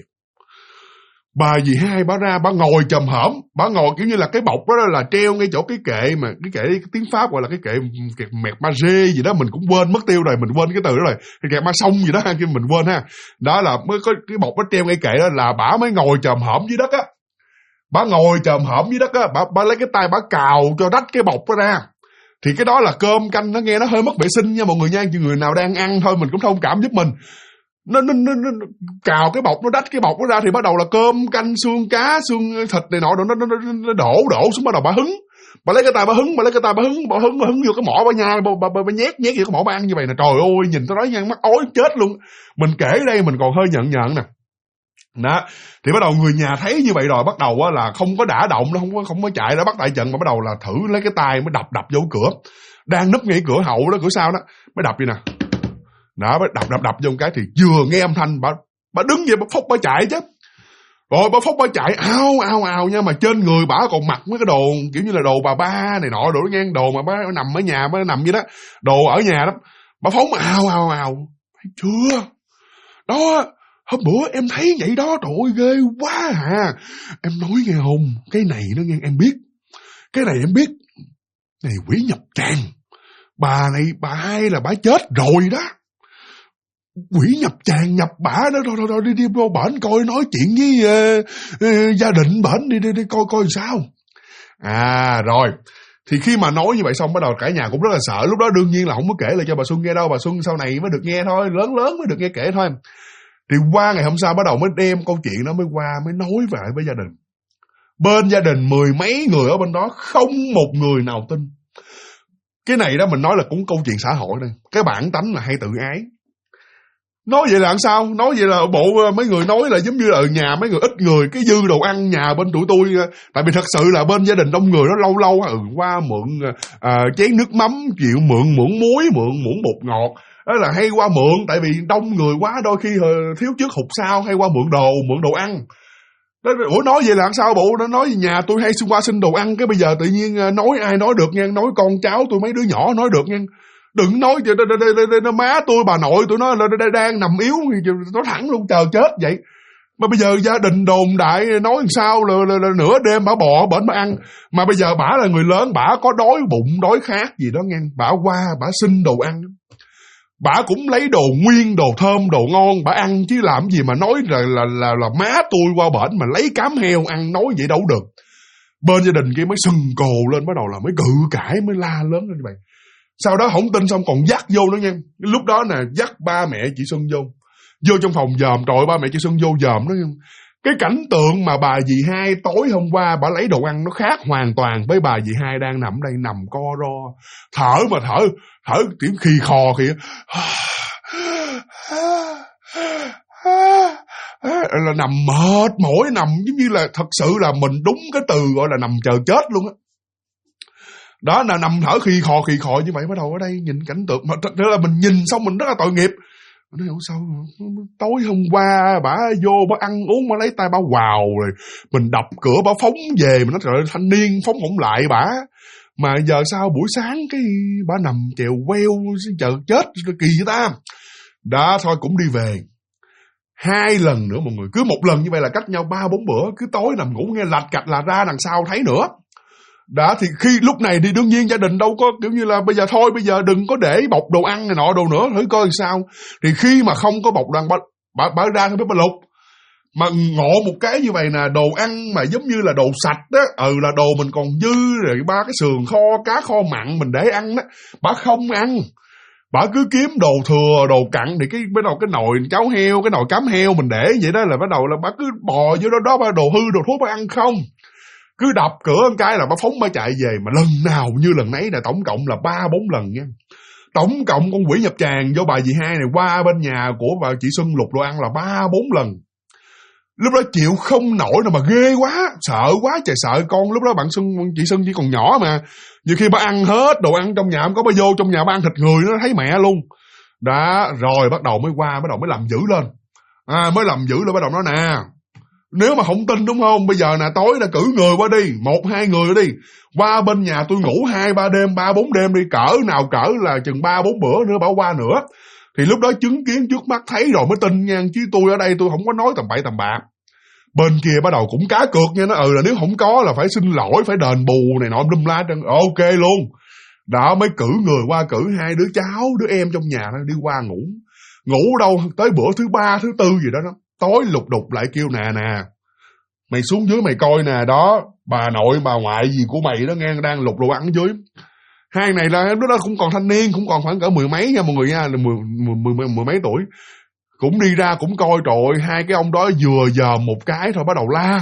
Bà dì hai bà ra, bà ngồi chồm hổm, bà ngồi kiểu như là cái bọc đó là treo ngay chỗ cái kệ mà cái tiếng Pháp gọi là cái kệ mẹt ma rê gì đó, mình cũng quên mất tiêu rồi, mình quên cái từ đó rồi, cái kệ ma sông gì đó ha, mình quên ha. Đó là mới có cái bọc đó treo ngay kệ đó là bà mới ngồi chồm hổm dưới đất á. Bà ngồi chồm hổm dưới đất á, bà lấy cái tay bà cào cho rách cái bọc đó ra. Thì cái đó là cơm canh, nó nghe nó hơi mất vệ sinh nha mọi người nha, chứ người nào đang ăn thôi mình cũng thông cảm giúp mình. Nó cào cái bọc, nó đách cái bọc nó ra thì bắt đầu là cơm canh, xương cá, xương thịt này nọ, nó đổ xuống, bắt đầu bà hứng. Bà lấy cái tay bà hứng vô cái mỏ bà nhai, bà nhét vô cái mỏ bà ăn như vậy nè. Trời ơi, nhìn tôi nói nha, mắc ối chết luôn. Mình kể đây mình còn hơi nhận nè. Đó, thì bắt đầu người nhà thấy như vậy rồi bắt đầu là không có đả động, nó không có chạy, nó bắt tại trận mà bắt đầu là thử lấy cái tay mới đập vô cửa. Đang núp ngay cửa hậu đó, cửa sau đó, mới đập vậy nè. Đó, mới đập vô một cái thì vừa nghe âm thanh bà đứng vậy bà phốc bà chạy chứ. Rồi bà phốc bà chạy ào nha, mà trên người bà còn mặc mấy cái đồ kiểu như là đồ bà ba này nọ, đồ đó ngang, đồ mà bà nằm ở nhà, bà nằm vậy đó, đồ ở nhà đó. Bà phóng ào. Thấy chưa? Đó, hôm bữa em thấy vậy đó, trời ơi ghê quá à. Em nói nghe không, cái này nó nghe em biết. Cái này em biết. Này quỷ nhập tràng. Bà này, bà hai là bà chết rồi đó. Quỷ nhập tràng nhập bả đó, rồi đi vô bển coi, nói chuyện với gia đình bển, đi coi sao. À rồi, thì khi mà nói như vậy xong bắt đầu cả nhà cũng rất là sợ. Lúc đó đương nhiên là không có kể lại cho bà Xuân nghe đâu, bà Xuân sau này mới được nghe thôi, lớn mới được nghe kể thôi. Thì qua ngày hôm sau bắt đầu mới đem câu chuyện đó mới nói về với gia đình. Bên gia đình 10 mấy người ở bên đó không một người nào tin. Cái này đó mình nói là cũng câu chuyện xã hội đây. Cái bản tánh là hay tự ái. Nói vậy là làm sao? Nói vậy là bộ mấy người nói là giống như là ở nhà mấy người ít người, cái dư đồ ăn nhà bên tụi tôi. Tại vì thật sự là bên gia đình đông người nó lâu qua mượn chén nước mắm, chịu mượn muối, mượn bột ngọt. Đó là hay qua mượn, tại vì đông người quá đôi khi thiếu trước hụt sau, hay qua mượn đồ ăn. Đó, ủa nói vậy là làm sao bộ? Nó nói nhà tôi hay xung qua xin đồ ăn, cái bây giờ tự nhiên nói ai nói được nha, nói con cháu tôi mấy đứa nhỏ nói được nha. Đừng nói má tôi bà nội tụi nó đang nằm yếu, nó thẳng luôn, chờ chết vậy. Mà bây giờ gia đình đồn đại nói làm sao là nửa đêm bả bò bển bả ăn. Mà bây giờ bả là người lớn, bả có đói bụng đói khát gì đó nghe, bả qua bả xin đồ ăn. Bả cũng lấy đồ nguyên, đồ thơm, đồ ngon bả ăn, chứ làm gì mà nói là má tôi qua bển mà lấy cám heo ăn, nói vậy đâu được. Bên gia đình kia mới sừng cồ lên, bắt đầu là mới cự cãi, mới la lớn lên như vậy. Sau đó không tin xong còn dắt vô nữa nha. Lúc đó nè, dắt ba mẹ chị Xuân vô trong phòng dòm. Trời ơi, ba mẹ chị Xuân vô dòm đó. Cái cảnh tượng mà bà dì hai tối hôm qua bà lấy đồ ăn nó khác hoàn toàn với bà dì hai đang nằm đây, nằm co ro, thở kiểu khì khò kìa. Là nằm mệt mỏi, nằm giống như là thật sự là mình đúng cái từ gọi là nằm chờ chết luôn á. Đó là nằm thở khì khò như vậy. Bắt đầu ở đây nhìn cảnh tượng mà thật ra là mình nhìn xong mình rất là tội nghiệp. Nói ủa sao tối hôm qua bả vô bả ăn uống bả lấy tay bả quào rồi mình đập cửa bả phóng về, mình nói trời ơi thanh niên phóng không lại bả. Mà giờ sao buổi sáng cái bả nằm chèo queo chờ chết kỳ vậy ta. Đó thôi cũng đi về. 2 lần nữa mọi người, cứ một lần như vậy là cách nhau 3-4 bữa, cứ tối nằm ngủ nghe lạch cạch là ra đằng sau thấy nữa. Đã thì khi lúc này thì đương nhiên gia đình đâu có kiểu như là bây giờ thôi, bây giờ đừng có để bọc đồ ăn này nọ đồ nữa, thử coi sao. Thì khi mà không có bọc đồ ăn, bà ra thôi bà lục. Mà ngộ một cái như vậy nè, đồ ăn mà giống như là đồ sạch đó, là đồ mình còn dư rồi, 3 cái sườn kho, cá kho mặn mình để ăn đó, bà không ăn. Bà cứ kiếm đồ thừa, đồ cặn thì bắt đầu cái nồi cháo heo, cái nồi cám heo mình để vậy đó, là bắt đầu là bà cứ bò vô đó bà đồ hư, đồ thốt bà ăn không. Cứ đập cửa một cái là bà phóng bà chạy về, mà lần nào như lần nấy là tổng cộng là 3-4 lần nha. Tổng cộng con quỷ nhập tràng do bà dì hai này qua bên nhà của bà chị Xuân lục đồ ăn là 3-4 lần. Lúc đó chịu không nổi rồi mà ghê quá, sợ quá trời sợ. Con lúc đó chị Xuân chỉ còn nhỏ mà, nhiều khi bà ăn hết đồ ăn trong nhà, không có bà vô trong nhà bà ăn thịt người nó thấy mẹ luôn. Đó, rồi bắt đầu mới làm dữ lên. Mới làm dữ lên, bắt đầu nói nè, nếu mà không tin đúng không, bây giờ nè tối đã cử người qua đi, 1-2 người đi, qua bên nhà tôi ngủ 2-3 đêm, 3-4 đêm đi, cỡ là chừng 3-4 bữa nữa bảo qua nữa. Thì lúc đó chứng kiến trước mắt thấy rồi mới tin nha, chứ tôi ở đây tôi không có nói tầm bậy tầm bạ. Bên kia bắt đầu cũng cá cược nha, nó là nếu không có là phải xin lỗi, phải đền bù này nọ lum la, ok luôn. Đó mới cử người qua, cử 2 đứa cháu, đứa em trong nhà nó đi qua ngủ đâu tới bữa thứ 3, thứ 4 gì đó, tối lục đục lại kêu nè, mày xuống dưới mày coi nè, đó bà nội bà ngoại gì của mày đó nghe, đang lục đồ ăn dưới. Hai này là lúc đó cũng còn thanh niên, cũng còn khoảng cỡ 10 mấy nha mọi người nha, là 10 mấy tuổi. Cũng đi ra cũng coi, trời, 2 cái ông đó vừa giờ một cái thôi bắt đầu la.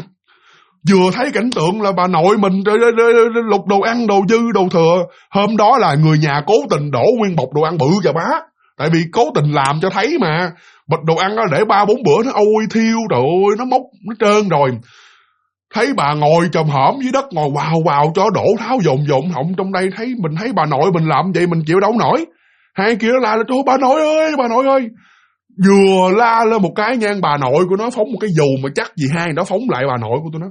Vừa thấy cảnh tượng là bà nội mình lục đồ ăn, đồ dư, đồ thừa. Hôm đó là người nhà cố tình đổ nguyên bọc đồ ăn bự vào bá, tại vì cố tình làm cho thấy mà. Bịch đồ ăn đó để 3-4 bữa nó ôi thiêu, trời ơi, nó mốc, nó trơn rồi. Thấy bà ngồi chồm hổm dưới đất, ngồi vào cho đổ tháo dồn họng trong đây, mình thấy bà nội mình làm vậy mình chịu đâu nổi. Hai kia nó la là trời bà nội ơi. Vừa la lên một cái nha, bà nội của nó phóng một cái dù mà chắc gì hai nó phóng lại bà nội của tôi nó.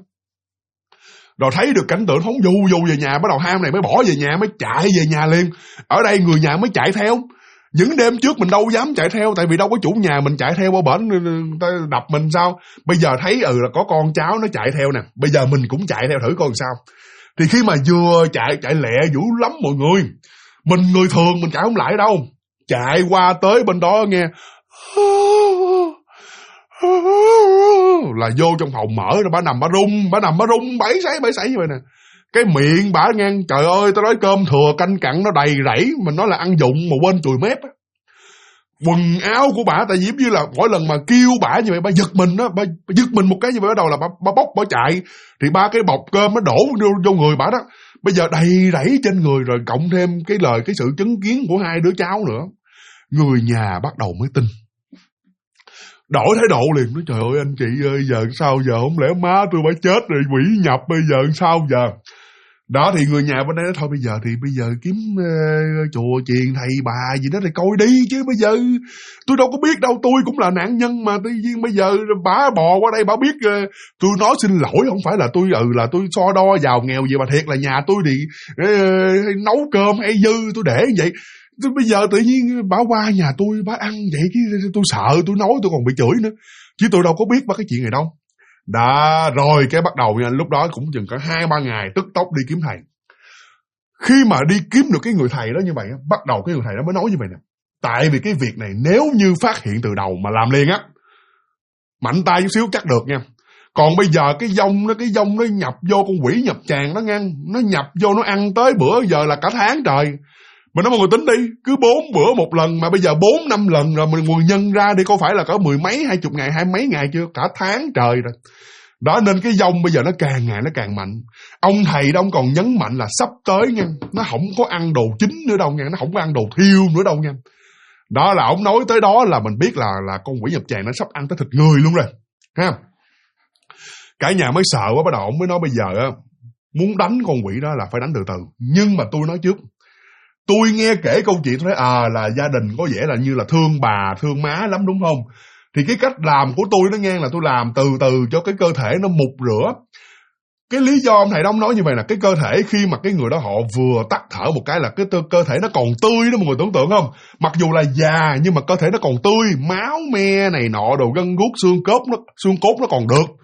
Rồi thấy được cảnh tượng phóng dù về nhà, bắt đầu ham này mới bỏ về nhà, mới chạy về nhà liền. Ở đây người nhà mới chạy theo. Những đêm trước mình đâu dám chạy theo, tại vì đâu có chủ nhà mình chạy theo qua bển người ta đập mình sao. Bây giờ thấy là có con cháu nó chạy theo nè, bây giờ mình cũng chạy theo thử coi làm sao. Thì khi mà vừa chạy lẹ dữ lắm mọi người. Mình người thường mình chạy không lại đâu. Chạy qua tới bên đó nghe là vô trong phòng mở rồi, bà nằm bà rung bẫy sảy như vậy nè. Cái miệng bả ngang, trời ơi tao nói cơm thừa canh cặn nó đầy rẫy, mình nói là ăn dụng mà quên chùi mép á. Quần áo của bả, tại vì như là mỗi lần mà kêu bả như vậy, bà giật mình đó, bà giật mình một cái như vậy, bắt đầu là bà bóc bỏ chạy. Thì 3 cái bọc cơm nó đổ vô người bả đó, bây giờ đầy rẫy trên người, rồi cộng thêm cái sự chứng kiến của 2 đứa cháu nữa. Người nhà bắt đầu mới tin, đổi thái độ liền, nói trời ơi anh chị ơi, giờ sao giờ, không lẽ má tôi bà chết rồi, quỷ nhập, bây giờ sao giờ. Đó thì người nhà bên đây nói thôi bây giờ kiếm chùa chiền thầy bà gì đó thì coi đi, chứ bây giờ tôi đâu có biết đâu, tôi cũng là nạn nhân mà. Tự nhiên bây giờ bà bò qua đây bà biết tôi nói xin lỗi, không phải là tôi là tôi so đo giàu nghèo gì, mà thiệt là nhà tôi thì nấu cơm hay dư tôi để như vậy. Bây giờ tự nhiên bà qua nhà tôi bà ăn vậy, chứ tôi sợ, tôi nói tôi còn bị chửi nữa, chứ tôi đâu có biết ba cái chuyện này đâu. Đã rồi cái bắt đầu nha, lúc đó cũng chừng cả 2-3 ngày tức tốc đi kiếm thầy. Khi mà đi kiếm được cái người thầy đó như vậy, bắt đầu cái người thầy đó mới nói như vậy nè, tại vì cái việc này nếu như phát hiện từ đầu mà làm liền á, mạnh tay chút xíu chắc được nha. Còn bây giờ cái dông nó nhập vô, con quỷ nhập tràng nó ngăn, nó nhập vô nó ăn tới bữa giờ là cả tháng trời. Mình nói mọi người tính đi, cứ 4 bữa một lần mà bây giờ 4-5 lần rồi, mình nhân ra đi, có phải là có 10 mấy 20 ngày 20 mấy ngày chưa, cả tháng trời rồi. Đó nên cái dông bây giờ nó càng ngày nó càng mạnh. Ông thầy đó ông còn nhấn mạnh là sắp tới nha, nó không có ăn đồ chín nữa đâu nha, nó không có ăn đồ thiêu nữa đâu nha. Đó là ông nói tới đó là mình biết là con quỷ nhập tràng nó sắp ăn tới thịt người luôn rồi ha. Cả nhà mới sợ quá, bắt đầu ông mới nói bây giờ á, muốn đánh con quỷ đó là phải đánh từ từ. Nhưng mà tôi nói trước, tôi nghe kể câu chuyện tôi thấy là gia đình có vẻ là như là thương bà thương má lắm đúng không. Thì cái cách làm của tôi nó nghe là tôi làm từ từ cho cái cơ thể nó mục rửa. Cái lý do ông thầy đó ông nói như vậy là cái cơ thể khi mà cái người đó họ vừa tắt thở một cái là cái cơ thể nó còn tươi đó, mọi người tưởng tượng không. Mặc dù là già nhưng mà cơ thể nó còn tươi, máu me này nọ đồ gân guốc xương cốt nó còn được.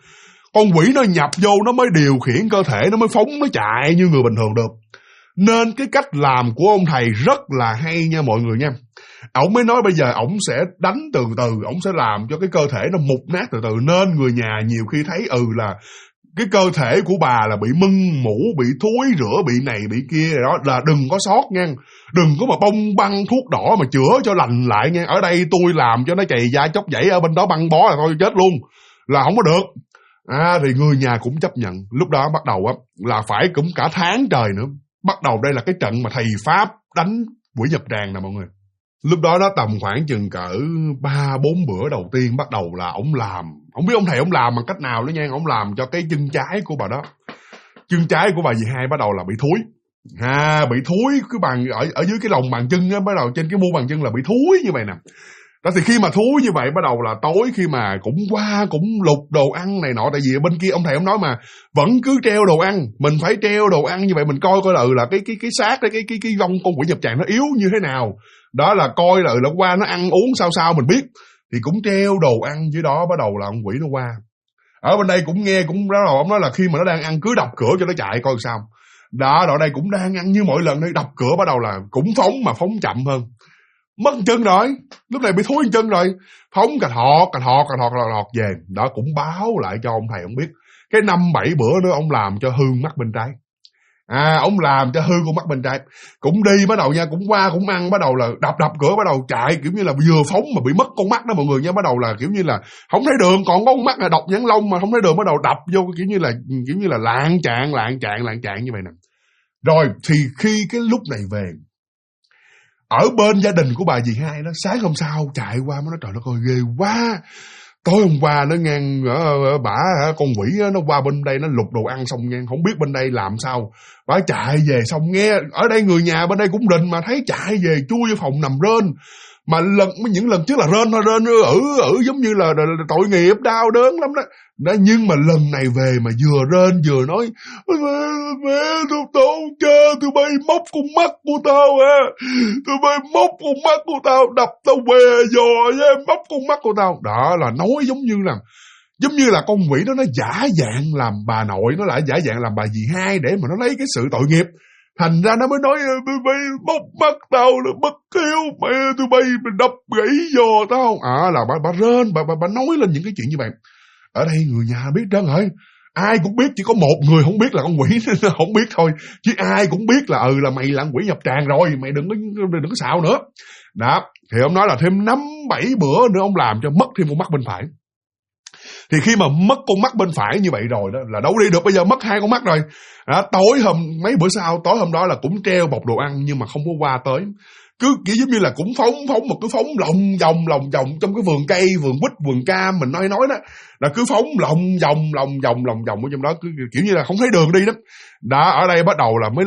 Con quỷ nó nhập vô nó mới điều khiển cơ thể, nó mới phóng, nó chạy như người bình thường được. Nên cái cách làm của ông thầy rất là hay nha mọi người nha. Ổng mới nói bây giờ ổng sẽ đánh từ từ, ổng sẽ làm cho cái cơ thể nó mục nát từ từ. Nên người nhà nhiều khi thấy là cái cơ thể của bà là bị mưng mủ, bị thúi rữa, bị này bị kia đó, là đừng có sót nha. Đừng có mà bông băng thuốc đỏ mà chữa cho lành lại nha. Ở đây tôi làm cho nó chày da chóc dãy, ở bên đó băng bó là thôi chết luôn, là không có được. Thì người nhà cũng chấp nhận. Lúc đó bắt đầu là phải cũng cả tháng trời nữa. Bắt đầu đây là cái trận mà thầy Pháp đánh quỷ nhập tràng nè mọi người. Lúc đó tầm khoảng chừng cỡ 3-4 bữa đầu tiên bắt đầu là ổng làm. Không biết ông thầy ổng làm bằng cách nào nữa nha. Ổng làm cho cái chân trái của bà đó, chân trái của bà dì hai bắt đầu là bị thúi. Bị thúi cái bàn ở dưới cái lòng bàn chân á, bắt đầu trên cái mu bàn chân là bị thúi như vậy nè. Đó thì khi mà thúi như vậy bắt đầu là tối khi mà cũng qua cũng lục đồ ăn này nọ, tại vì bên kia ông thầy ông nói mà vẫn cứ treo đồ ăn, mình phải treo đồ ăn như vậy, mình coi là cái xác đấy, cái vong con quỷ nhập tràng nó yếu như thế nào. Đó là coi là qua nó ăn uống sao mình biết. Thì cũng treo đồ ăn dưới đó, bắt đầu là ông quỷ nó qua. Ở bên đây cũng nghe cũng bắt đầu ông nói là khi mà nó đang ăn cứ đập cửa cho nó chạy coi sao. Đó, ở đây cũng đang ăn như mỗi lần đây, đập cửa bắt đầu là cũng phóng mà phóng chậm hơn. Mất chân rồi, lúc này bị thúi chân rồi, phóng cà thọt về. Đó cũng báo lại cho ông thầy ông biết. Cái 5-7 bữa nữa ông làm cho hư mắt bên trái. Ông làm cho hư con mắt bên trái. Cũng đi bắt đầu nha, cũng qua cũng ăn, bắt đầu là đập cửa, bắt đầu chạy, kiểu như là vừa phóng mà bị mất con mắt đó mọi người nha. Bắt đầu là kiểu như là không thấy đường, còn có con mắt là độc nhãn lông mà không thấy đường, bắt đầu đập vô kiểu như là lạng trạng như vậy nè. Rồi thì khi cái lúc này về, ở bên gia đình của bà dì hai đó, sáng hôm sau chạy qua mới nói trời đất ơi ghê quá. Tối hôm qua nó ngang bả con quỷ nó qua bên đây nó lục đồ ăn xong nha, không biết bên đây làm sao. Bả chạy về xong nghe ở đây người nhà bên đây cũng rình mà thấy chạy về chui vô phòng nằm rên. Mà những lần trước là rên giống như là tội nghiệp đau đớn lắm đó. Nhưng mà lần này về mà vừa rên vừa nói mẹ tôi không chơi, tụi bay móc con mắt của tao tụi bay móc con mắt của tao, đập tao què giò với móc con mắt của tao. Đó là nói giống như là con quỷ đó nó giả dạng làm bà nội, nó lại giả dạng làm bà dì hai để mà nó lấy cái sự tội nghiệp. Thành ra nó mới nói tụi bay móc mắt tao là bất hiếu, mẹ tụi bay đập gãy giò tao. Là bà rên, bà nói lên những cái chuyện như vậy. Ở đây người nhà biết trơn rồi. Ai cũng biết, chỉ có một người không biết là con quỷ không biết thôi. Chứ ai cũng biết là là mày là con quỷ nhập tràng rồi, mày đừng có xạo nữa. Đó, thì ông nói là thêm 5-7 bữa nữa ông làm cho mất thêm con mắt bên phải. Thì khi mà mất con mắt bên phải như vậy rồi đó là đâu đi được, bây giờ mất 2 con mắt rồi. Mấy bữa sau, tối hôm đó là cũng treo bọc đồ ăn nhưng mà không có qua tới. Cứ kiểu giống như là cũng phóng mà cứ phóng lòng vòng trong cái vườn cây, vườn quýt, vườn cam mình nói đó, là cứ phóng lòng vòng ở trong đó, cứ kiểu như là không thấy đường đi đó. Đó, ở đây bắt đầu là mới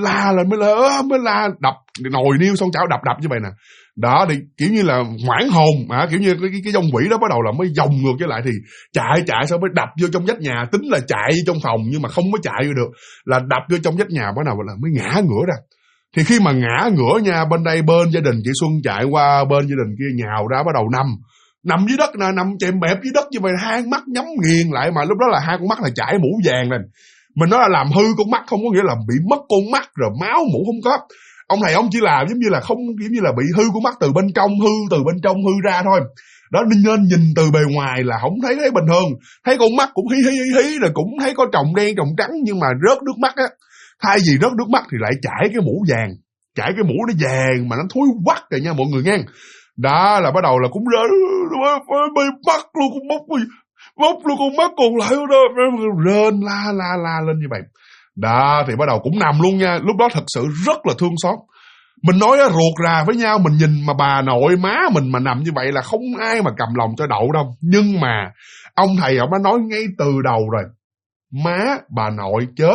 la đập nồi niêu xong chảo đập như vậy nè. Đó thì kiểu như là hoảng hồn, kiểu như cái dòng quỷ đó bắt đầu là mới vòng ngược trở lại, thì chạy xong mới đập vô trong vách nhà, tính là chạy vô trong phòng nhưng mà không có chạy vô được, là đập vô trong vách nhà, bắt đầu là mới ngã ngửa ra. Thì khi mà ngã ngửa nha, bên đây bên gia đình chị Xuân chạy qua bên gia đình kia nhào ra, bắt đầu nằm dưới đất nè, nằm chèm bẹp dưới đất như vậy, hai mắt nhắm nghiền lại, mà lúc đó là hai con mắt là chảy mũ vàng lên. Mình nói là làm hư con mắt không có nghĩa là bị mất con mắt rồi máu mũ không có. Ông thầy ông chỉ làm giống như là không, giống như là bị hư con mắt từ bên trong, hư ra thôi. Đó, nên nhìn từ bề ngoài là không thấy bình thường, thấy con mắt cũng hí rồi cũng thấy có tròng đen tròng trắng, nhưng mà rớt nước mắt á, thay vì rớt nước mắt thì lại chảy cái mũ vàng, chảy cái mũ nó vàng mà nó thối quắc rồi nha mọi người nghe. Đó là bắt đầu là cũng rớt mắt luôn, móc luôn con mắt còn lại đó, rên la lên như vậy. Đó thì bắt đầu cũng nằm luôn nha. Lúc đó thật sự rất là thương xót. Mình nói ruột rà với nhau, mình nhìn mà bà nội má mình mà nằm như vậy là không ai mà cầm lòng cho đậu đâu. Nhưng mà ông thầy ông đã nói ngay từ đầu rồi, má bà nội chết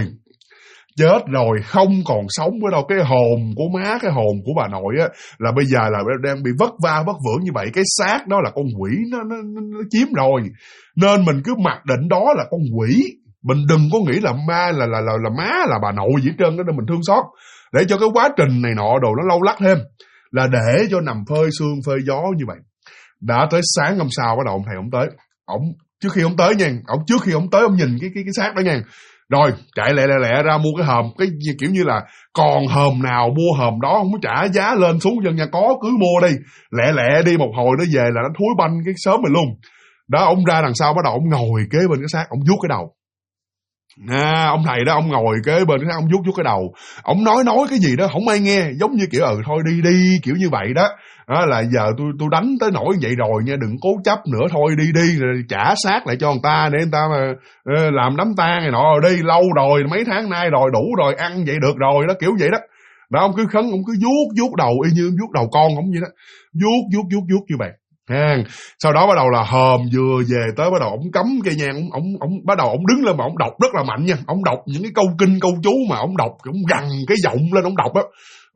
rồi, không còn sống nữa đâu. Cái hồn của má, cái hồn của bà nội á, là bây giờ là đang bị vất vưởng như vậy. Cái xác đó là con quỷ nó chiếm rồi. Nên mình cứ mặc định đó là con quỷ. Mình đừng có nghĩ là má là bà nội gì hết trơn đó, nên mình thương xót. Để cho cái quá trình này nọ đồ nó lâu lắc thêm, là để cho nằm phơi sương phơi gió như vậy. Đã tới sáng hôm sau bắt đầu ông thầy ông tới, ông trước khi ông tới nha, trước khi ông tới ông nhìn cái xác đó nha, rồi chạy lẹ ra mua cái hòm, cái kiểu như là còn hòm nào mua hòm đó, không có trả giá lên xuống dân nhà có cứ mua đi, lẹ đi một hồi nó về là nó thúi banh cái xóm mình luôn. Đó, ông ra đằng sau bắt đầu ông ngồi kế bên cái xác, ông vuốt cái đầu. Ông thầy đó, ông ngồi kế bên cái xác, ông vuốt cái đầu. Ông nói cái gì đó không ai nghe, giống như kiểu thôi đi kiểu như vậy đó. Là giờ tôi đánh tới nỗi vậy rồi nha, đừng cố chấp nữa, thôi đi rồi trả xác lại cho người ta để người ta mà làm đám tang này nọ rồi đi, lâu rồi mấy tháng nay rồi, đủ rồi, ăn vậy được rồi đó, kiểu vậy đó. Đó, ông cứ khấn, ông cứ vuốt đầu y như vuốt đầu con ông vậy đó, vuốt như vậy. Sau đó bắt đầu là hòm vừa về tới, bắt đầu ông cắm cây nhang, ông bắt đầu ông đứng lên mà ông đọc rất là mạnh nha, ông đọc những cái câu kinh câu chú mà ông đọc, ông gằn cái giọng lên ông đọc á,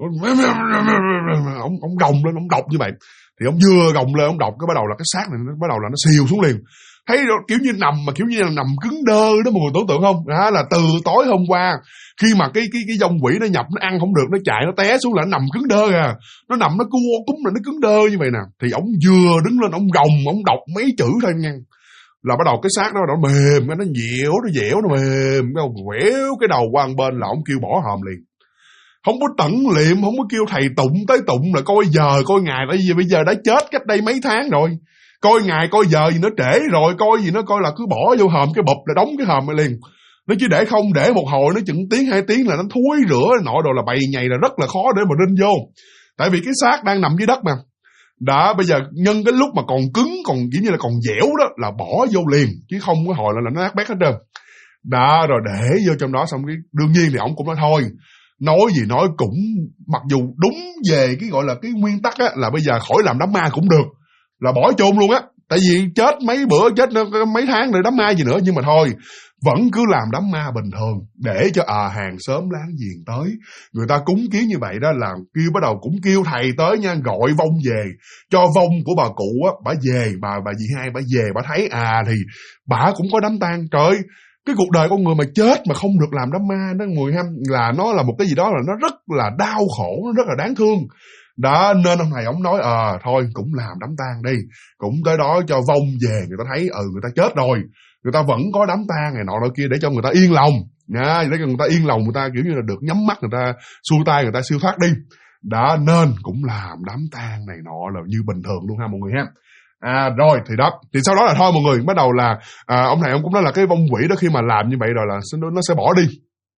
ông gồng lên ông đọc như vậy. Thì ông vừa gồng lên ông đọc, cái bắt đầu là cái xác này nó bắt đầu là nó xìu xuống liền, thấy kiểu như nằm mà kiểu như là nằm cứng đơ đó, mọi người tưởng tượng không? Đó là từ tối hôm qua khi mà cái dòng quỷ nó nhập, nó ăn không được, nó chạy nó té xuống là nó nằm cứng đơ à, nó nằm nó cua cúm là nó cứng đơ như vậy nè. Thì ông vừa đứng lên ông gồng ông đọc mấy chữ thôi nha, là bắt đầu cái xác nó mềm, nó dẻo nó mềm, cái ông quẹo cái đầu qua một bên là ông kêu bỏ hòm liền. Không có tẩn liệm, không có kêu thầy tụng tới tụng là coi giờ coi ngày, tại vì bây giờ đã chết cách đây mấy tháng rồi, coi ngày coi giờ gì nó trễ rồi, coi gì nó coi là cứ bỏ vô hòm cái bụp là đóng cái hòm này liền. Nó chứ để không để một hồi nó chừng tiếng 2 tiếng là nó thúi rửa nọ đồ là bầy nhầy là rất là khó để mà rinh vô, tại vì cái xác đang nằm dưới đất mà. Đó, bây giờ nhân cái lúc mà còn cứng, còn kiểu như là còn dẻo đó là bỏ vô liền, chứ không có hồi là nó nát bét hết trơn. Đó, rồi để vô trong đó xong cái đương nhiên thì ổng cũng nói thôi, nói gì nói cũng mặc dù đúng về cái gọi là cái nguyên tắc á, là bây giờ khỏi làm đám ma cũng được, là bỏ chôn luôn á, tại vì chết mấy bữa, chết mấy tháng rồi đám ma gì nữa, nhưng mà thôi vẫn cứ làm đám ma bình thường để cho hàng xóm láng giềng tới người ta cúng kiến như vậy đó, là kêu bắt đầu cũng kêu thầy tới nha, gọi vong về, cho vong của bà cụ á, bà về, bà dì hai bà về, bà thấy thì bà cũng có đám tang. Trời, cái cuộc đời con người mà chết mà không được làm đám ma đó người ha, là nó là một cái gì đó là nó rất là đau khổ, nó rất là đáng thương. Đó, nên ông thầy ông nói thôi cũng làm đám tang đi, cũng tới đó cho vong về, người ta thấy người ta chết rồi, người ta vẫn có đám tang này nọ nọ kia để cho người ta yên lòng nha, để cho người ta yên lòng, người ta kiểu như là được nhắm mắt, người ta xuôi tay, người ta siêu thoát đi. Đó, nên cũng làm đám tang này nọ là như bình thường luôn ha mọi người ha. Rồi thì đó, thì sau đó là thôi mọi người, bắt đầu là ông thầy ông cũng nói là cái vong quỷ đó khi mà làm như vậy rồi là nó sẽ bỏ đi.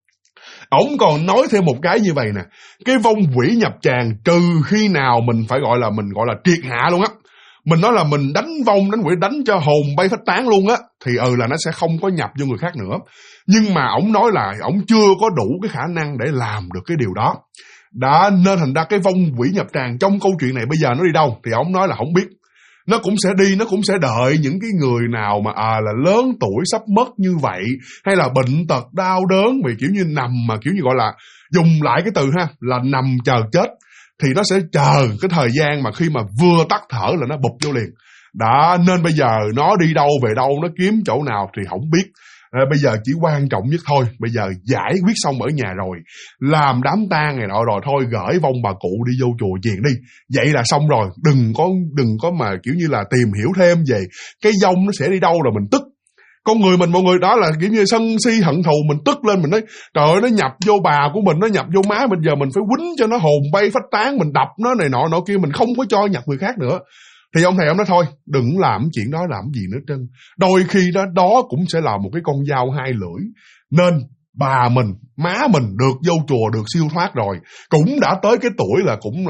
Ông còn nói thêm một cái như vậy nè, cái vong quỷ nhập tràng trừ khi nào mình phải gọi là triệt hạ luôn á, mình nói là mình đánh vong đánh quỷ đánh cho hồn bay phách tán luôn á, thì là nó sẽ không có nhập vô người khác nữa. Nhưng mà ổng nói là ổng chưa có đủ cái khả năng để làm được cái điều đó. Đó, nên thành ra cái vong quỷ nhập tràng trong câu chuyện này bây giờ nó đi đâu thì ổng nói là không biết. Nó cũng sẽ đi, nó cũng sẽ đợi những cái người nào mà là lớn tuổi sắp mất như vậy, hay là bệnh tật đau đớn vì kiểu như nằm mà kiểu như gọi là, dùng lại cái từ ha, là nằm chờ chết, thì nó sẽ chờ cái thời gian mà khi mà vừa tắt thở là nó bụp vô liền. Đó, nên bây giờ nó đi đâu về đâu, nó kiếm chỗ nào thì không biết. Bây giờ chỉ quan trọng nhất thôi, bây giờ giải quyết xong ở nhà rồi, làm đám tang này nọ rồi thôi, gửi vong bà cụ đi vô chùa chiền đi, vậy là xong rồi. Đừng có mà kiểu như là tìm hiểu thêm về cái vong nó sẽ đi đâu rồi mình tức. Con người mình mọi người, đó là kiểu như sân si hận thù, mình tức lên mình nói trời ơi, nó nhập vô bà của mình, nó nhập vô má mình, giờ mình phải quýnh cho nó hồn bay phách tán, mình đập nó này nọ kia, mình không có cho nhập người khác nữa. Thì ông thầy ông nói thôi, đừng làm chuyện đó làm gì nữa trơn. Đôi khi đó cũng sẽ là một cái con dao hai lưỡi. Nên bà mình, má mình được vô chùa, được siêu thoát rồi, cũng đã tới cái tuổi là cũng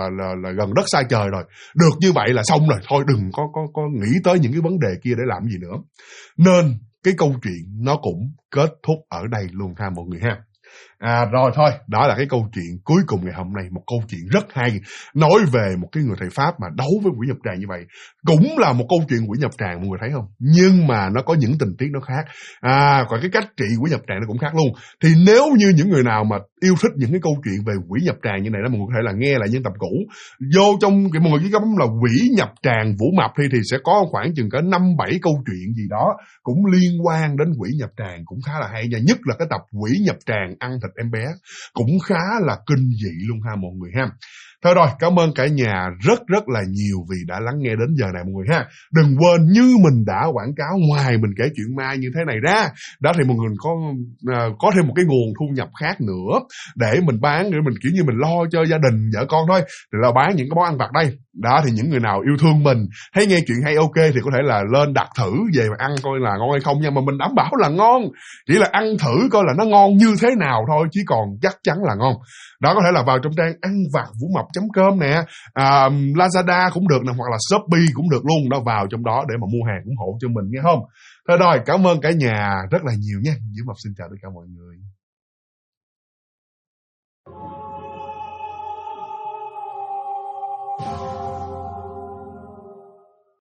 là gần đất xa trời rồi. Được như vậy là xong rồi, thôi đừng có nghĩ tới những cái vấn đề kia để làm gì nữa. Nên cái câu chuyện nó cũng kết thúc ở đây luôn ha mọi người ha. Rồi thôi, đó là cái câu chuyện cuối cùng ngày hôm nay, một câu chuyện rất hay, nói về một cái người thầy Pháp mà đấu với quỷ nhập tràng như vậy. Cũng là một câu chuyện quỷ nhập tràng mọi người thấy không? Nhưng mà nó có những tình tiết nó khác. Còn cái cách trị quỷ nhập tràng nó cũng khác luôn. Thì nếu như những người nào mà yêu thích những cái câu chuyện về quỷ nhập tràng như này đó, mọi người có thể là nghe lại những tập cũ. Vô trong cái mọi người chỉ có bấm là quỷ nhập tràng Vũ Mập thì sẽ có khoảng chừng cả 5-7 câu chuyện gì đó cũng liên quan đến quỷ nhập tràng, cũng khá là hay nha. Nhất là cái tập quỷ nhập tràng ăn thịt em bé cũng khá là kinh dị luôn ha mọi người ha. Thôi rồi, cảm ơn cả nhà rất là nhiều vì đã lắng nghe đến giờ này mọi người ha. Đừng quên như mình đã quảng cáo, ngoài mình kể chuyện ma như thế này ra, đó thì mọi người có thêm một cái nguồn thu nhập khác nữa để mình bán, để mình kiểu như mình lo cho gia đình vợ con thôi, thì là bán những cái món ăn vặt đây. Đó thì những người nào yêu thương mình, thấy nghe chuyện hay ok thì có thể là lên đặt thử về mà ăn coi là ngon hay không nha, mà mình đảm bảo là ngon. Chỉ là ăn thử coi là nó ngon như thế nào thôi, chứ còn chắc chắn là ngon. Đó, có thể là vào trong trang anvặt.com nè, Lazada cũng được nè, hoặc là Shopee cũng được luôn. Đó, vào trong đó để mà mua hàng ủng hộ cho mình nghe không. Thôi rồi, cảm ơn cả nhà rất là nhiều nha. Vũ Mập xin chào tất cả mọi người.